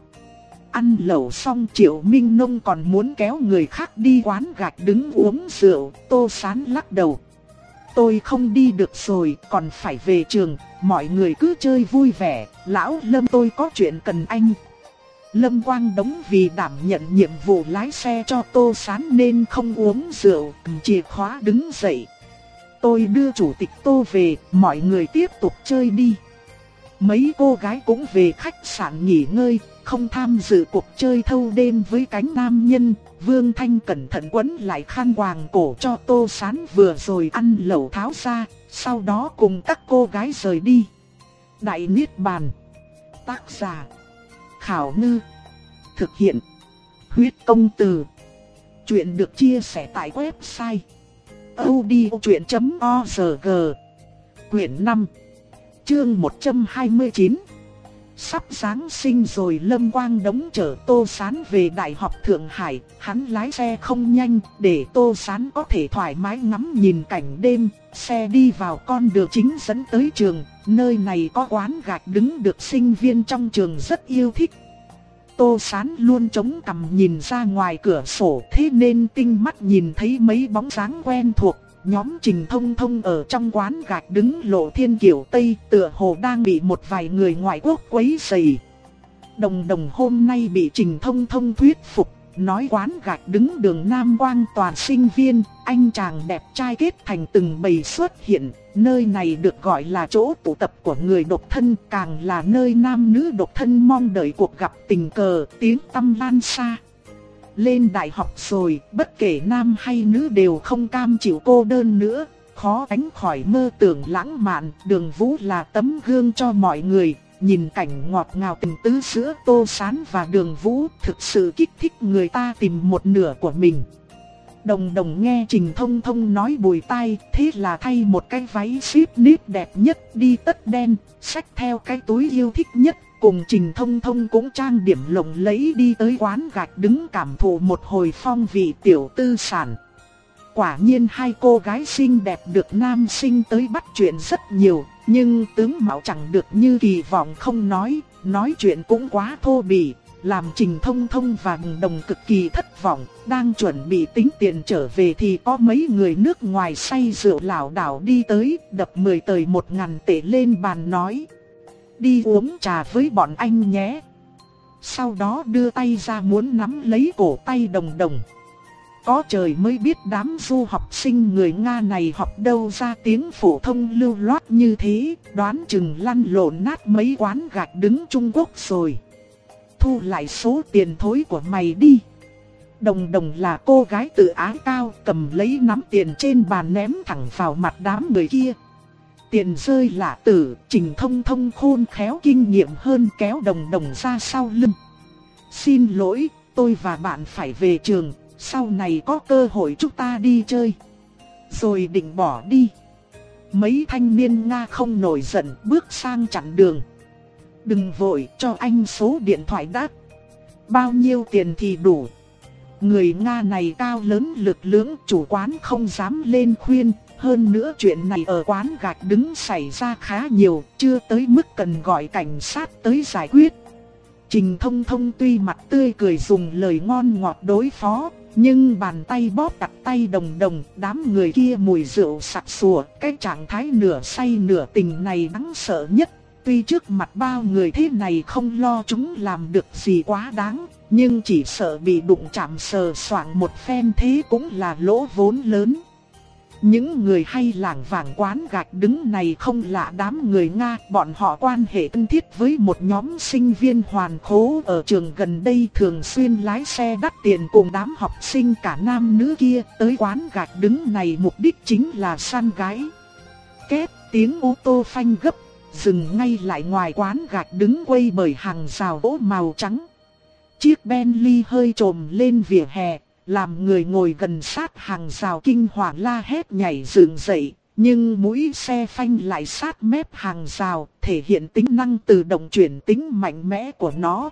Ăn lẩu xong Triệu Minh Nông còn muốn kéo người khác đi quán gạch đứng uống rượu, Tô Sán lắc đầu. Tôi không đi được rồi, còn phải về trường, mọi người cứ chơi vui vẻ, lão Lâm tôi có chuyện cần anh. Lâm Quang Đống vì đảm nhận nhiệm vụ lái xe cho Tô Sán nên không uống rượu, cầm chìa khóa đứng dậy. Tôi đưa chủ tịch Tô về, mọi người tiếp tục chơi đi. Mấy cô gái cũng về khách sạn nghỉ ngơi, không tham dự cuộc chơi thâu đêm với cánh nam nhân. Vương Thanh cẩn thận quấn lại khăn quàng cổ cho Tô Sán vừa rồi ăn lẩu tháo ra, sau đó cùng các cô gái rời đi. Đại Niết Bàn. Tác giả Khảo Ngư. Thực hiện Huyết Công Từ. Chuyện được chia sẻ tại website audiochuyện chấm org. Quyển năm, chương một trăm hai mươi chín. Sắp Giáng sinh rồi, Lâm Quang Đống chở Tô Sán về Đại học Thượng Hải. Hắn lái xe không nhanh để Tô Sán có thể thoải mái ngắm nhìn cảnh đêm. Xe đi vào con đường chính dẫn tới trường. Nơi này có quán gạch đứng được sinh viên trong trường rất yêu thích. Tô Sán luôn chống cằm nhìn ra ngoài cửa sổ, thế nên tinh mắt nhìn thấy mấy bóng dáng quen thuộc. Nhóm Trình Thông Thông ở trong quán gạch đứng Lộ Thiên kiểu Tây, tựa hồ đang bị một vài người ngoại quốc quấy rầy. Đồng Đồng hôm nay bị Trình Thông Thông thuyết phục, nói quán gạch đứng đường Nam Quang toàn sinh viên, anh chàng đẹp trai kết thành từng bầy xuất hiện. Nơi này được gọi là chỗ tụ tập của người độc thân, càng là nơi nam nữ độc thân mong đợi cuộc gặp tình cờ, tiếng tăm lan xa. Lên đại học rồi, bất kể nam hay nữ đều không cam chịu cô đơn nữa, khó tránh khỏi mơ tưởng lãng mạn. Đường Vũ là tấm gương cho mọi người, nhìn cảnh ngọt ngào tình tứ giữa Tô Sán và Đường Vũ thực sự kích thích người ta tìm một nửa của mình. Đồng Đồng nghe Trình Thông Thông nói bùi tai, thế là thay một cái váy ship nếp đẹp nhất, đi tất đen, xách theo cái túi yêu thích nhất. Cùng Trình Thông Thông cũng trang điểm lộng lẫy đi tới quán gạch đứng cảm thụ một hồi phong vị tiểu tư sản. Quả nhiên hai cô gái xinh đẹp được nam sinh tới bắt chuyện rất nhiều, nhưng tướng mạo chẳng được như kỳ vọng không nói, nói chuyện cũng quá thô bỉ, làm Trình Thông Thông và Đồng Đồng cực kỳ thất vọng. Đang chuẩn bị tính tiền trở về thì có mấy người nước ngoài say rượu lảo đảo đi tới, đập mười tời một ngàn tệ lên bàn nói: đi uống trà với bọn anh nhé. Sau đó đưa tay ra muốn nắm lấy cổ tay Đồng Đồng. Có trời mới biết đám du học sinh người Nga này học đâu ra tiếng phổ thông lưu loát như thế, đoán chừng lăn lộn nát mấy quán gạch đứng Trung Quốc rồi. Thu lại số tiền thối của mày đi. Đồng Đồng là cô gái tự ái cao, cầm lấy nắm tiền trên bàn ném thẳng vào mặt đám người kia. Tiền rơi lạ tử, Trình Thông Thông khôn khéo kinh nghiệm hơn kéo Đồng Đồng ra sau lưng. Xin lỗi, tôi và bạn phải về trường, sau này có cơ hội chúng ta đi chơi. Rồi định bỏ đi. Mấy thanh niên Nga không nổi giận bước sang chặn đường. Đừng vội, cho anh số điện thoại đã. Bao nhiêu tiền thì đủ. Người Nga này cao lớn lực lưỡng, chủ quán không dám lên khuyên. Hơn nữa chuyện này ở quán gạch đứng xảy ra khá nhiều, chưa tới mức cần gọi cảnh sát tới giải quyết. Trình Thông Thông tuy mặt tươi cười dùng lời ngon ngọt đối phó, nhưng bàn tay bóp chặt tay Đồng Đồng, đám người kia mùi rượu sặc sụa, cái trạng thái nửa say nửa tình này đáng sợ nhất. Tuy trước mặt bao người thế này không lo chúng làm được gì quá đáng, nhưng chỉ sợ bị đụng chạm sờ soạng một phen thế cũng là lỗ vốn lớn. Những người hay lảng vảng quán gạch đứng này không lạ đám người Nga, bọn họ quan hệ thân thiết với một nhóm sinh viên hoàn khố ở trường gần đây, thường xuyên lái xe đắt tiền cùng đám học sinh cả nam nữ kia tới quán gạch đứng này, mục đích chính là săn gái. Két tiếng ô tô phanh gấp, dừng ngay lại ngoài quán gạch đứng quây bởi hàng rào gỗ màu trắng. Chiếc Bentley hơi trồm lên vỉa hè, làm người ngồi gần sát hàng rào kinh hoàng la hét nhảy dựng dậy. Nhưng mũi xe phanh lại sát mép hàng rào, thể hiện tính năng tự động chuyển tính mạnh mẽ của nó.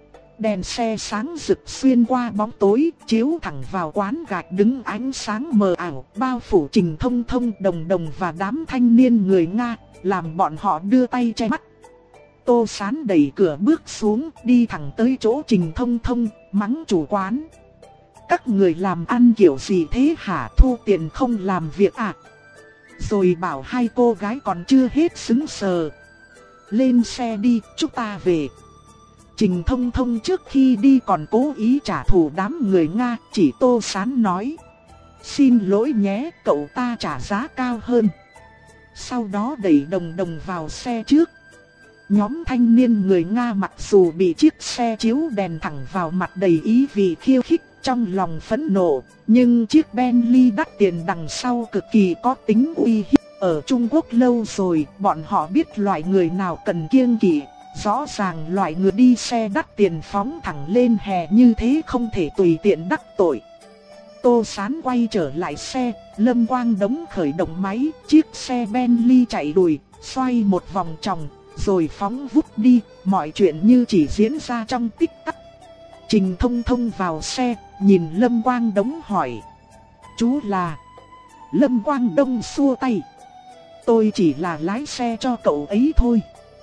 Đèn xe sáng rực xuyên qua bóng tối, chiếu thẳng vào quán gạch đứng ánh sáng mờ ảo, bao phủ Trình Thông Thông, Đồng Đồng và đám thanh niên người Nga, làm bọn họ đưa tay che mắt. Tô Sán đẩy cửa bước xuống, đi thẳng tới chỗ Trình Thông Thông, mắng chủ quán. Các người làm ăn kiểu gì thế hả, thu tiền không làm việc à? Rồi bảo hai cô gái còn chưa hết sững sờ. Lên xe đi, chúng ta về. Trình Thông Thông trước khi đi còn cố ý trả thù đám người Nga, chỉ Tô Sán nói. Xin lỗi nhé, cậu ta trả giá cao hơn. Sau đó đẩy Đồng Đồng vào xe trước. Nhóm thanh niên người Nga mặc dù bị chiếc xe chiếu đèn thẳng vào mặt đầy ý vị khiêu khích, trong lòng phẫn nộ, nhưng chiếc Bentley đắt tiền đằng sau cực kỳ có tính uy hiếp. Ở Trung Quốc lâu rồi, bọn họ biết loại người nào cần kiêng kỵ. Rõ ràng loại người đi xe đắt tiền phóng thẳng lên hè như thế không thể tùy tiện đắc tội. Tô Sán quay trở lại xe, Lâm Quang Đống khởi động máy, chiếc xe Bentley chạy đùi, xoay một vòng tròn, rồi phóng vút đi, mọi chuyện như chỉ diễn ra trong tích tắc. Trình Thông Thông vào xe, nhìn Lâm Quang Đống hỏi. Chú là? Lâm Quang Đống xua tay. Tôi chỉ là lái xe cho cậu ấy thôi.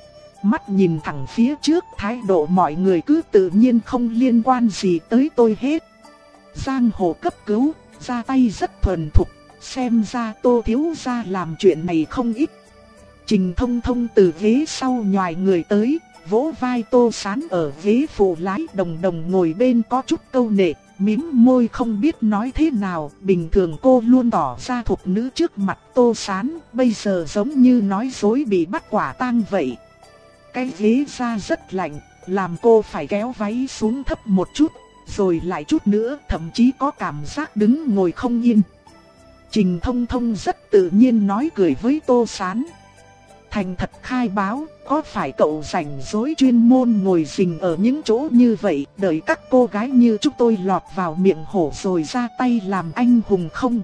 Mắt nhìn thẳng phía trước, thái độ mọi người cứ tự nhiên không liên quan gì tới tôi hết. Giang hồ cấp cứu, ra tay rất thuần thục, xem ra Tô thiếu gia làm chuyện này không ít. Trình Thông Thông từ ghế sau nhòi người tới, vỗ vai Tô Sán ở ghế phụ lái. Đồng Đồng ngồi bên có chút câu nệ, mím môi không biết nói thế nào. Bình thường cô luôn tỏ ra thục nữ trước mặt Tô Sán, bây giờ giống như nói dối bị bắt quả tang vậy. Cái ghế da rất lạnh, làm cô phải kéo váy xuống thấp một chút, rồi lại chút nữa, thậm chí có cảm giác đứng ngồi không yên. Trình Thông Thông rất tự nhiên nói cười với Tô Sán. Thành thật khai báo, có phải cậu rảnh rỗi chuyên môn ngồi rình ở những chỗ như vậy, đợi các cô gái như chúng tôi lọt vào miệng hổ rồi ra tay làm anh hùng không?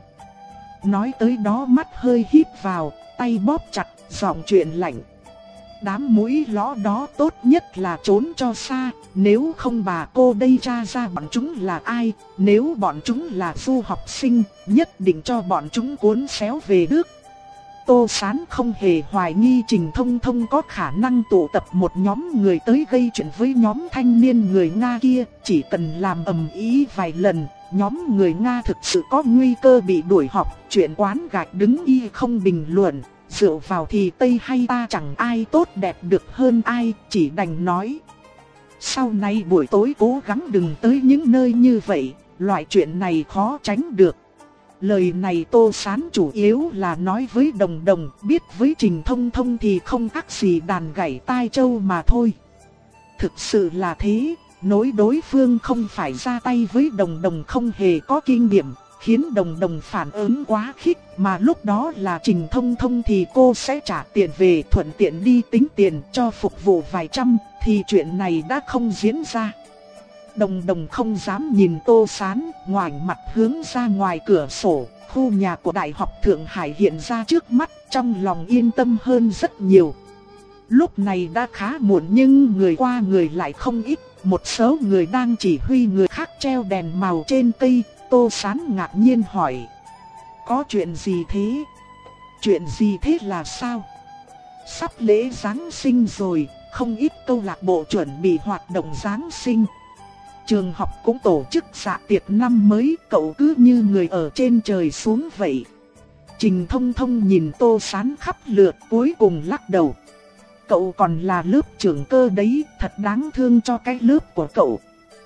Nói tới đó mắt hơi híp vào, tay bóp chặt, giọng chuyện lạnh. Đám mũi lõ đó tốt nhất là trốn cho xa, nếu không bà cô đây tra ra bọn chúng là ai, nếu bọn chúng là du học sinh, nhất định cho bọn chúng cuốn xéo về nước. Tô Sán không hề hoài nghi Trình Thông Thông có khả năng tụ tập một nhóm người tới gây chuyện với nhóm thanh niên người Nga kia, chỉ cần làm ầm ĩ vài lần, nhóm người Nga thực sự có nguy cơ bị đuổi học. Chuyện quán gạch đứng y không bình luận. Dựa vào thì Tây hay ta chẳng ai tốt đẹp được hơn ai, chỉ đành nói. Sau này buổi tối cố gắng đừng tới những nơi như vậy, loại chuyện này khó tránh được. Lời này Tô Sán chủ yếu là nói với Đồng Đồng, biết với Trình Thông Thông thì không khác gì đàn gảy tai trâu mà thôi. Thực sự là thế, nỗi đối phương không phải ra tay với Đồng Đồng không hề có kinh nghiệm, khiến Đồng Đồng phản ứng quá khích, mà lúc đó là Trình Thông Thông thì cô sẽ trả tiền về, thuận tiện đi tính tiền cho phục vụ vài trăm, thì chuyện này đã không diễn ra. Đồng Đồng không dám nhìn Tô Sán, ngoảnh mặt hướng ra ngoài cửa sổ, khu nhà của Đại học Thượng Hải hiện ra trước mắt, trong lòng yên tâm hơn rất nhiều. Lúc này đã khá muộn nhưng người qua người lại không ít, một số người đang chỉ huy người khác treo đèn màu trên cây. Tô Sán ngạc nhiên hỏi. Có chuyện gì thế? Chuyện gì thế là sao? Sắp lễ Giáng sinh rồi, không ít câu lạc bộ chuẩn bị hoạt động Giáng sinh. Trường học cũng tổ chức dạ tiệc năm mới, cậu cứ như người ở trên trời xuống vậy. Trình Thông Thông nhìn Tô Sán khắp lượt cuối cùng lắc đầu. Cậu còn là lớp trưởng cơ đấy, thật đáng thương cho cái lớp của cậu.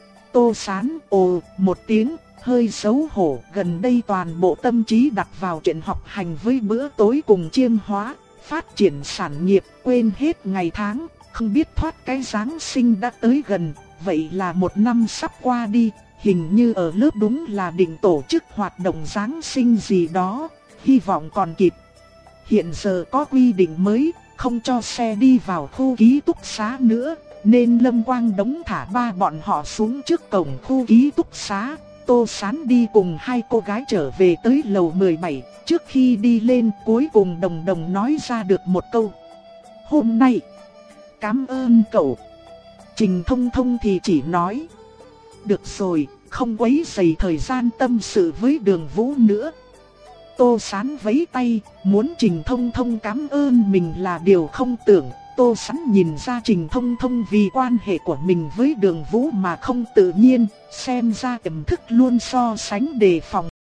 Tô Sán ồ một tiếng, hơi xấu hổ, gần đây toàn bộ tâm trí đặt vào chuyện học hành với bữa tối cùng chiêm hóa, phát triển sản nghiệp, quên hết ngày tháng, không biết thoát cái Giáng sinh đã tới gần, vậy là một năm sắp qua đi, hình như ở lớp đúng là định tổ chức hoạt động Giáng sinh gì đó, hy vọng còn kịp. Hiện giờ có quy định mới, không cho xe đi vào khu ký túc xá nữa, nên Lâm Quang Đống thả ba bọn họ xuống trước cổng khu ký túc xá. Tô Sán đi cùng hai cô gái trở về tới lầu mười bảy. Trước khi đi lên cuối cùng Đồng Đồng nói ra được một câu: "Hôm nay, cảm ơn cậu." Trình Thông Thông thì chỉ nói: "Được rồi, không quấy rầy thời gian tâm sự với Đường Vũ nữa." Tô Sán vẫy tay, muốn Trình Thông Thông cảm ơn mình là điều không tưởng. Tô Sán nhìn ra Trình Thông Thông vì quan hệ của mình với Đường Vũ mà không tự nhiên, xem ra tiềm thức luôn so sánh đề phòng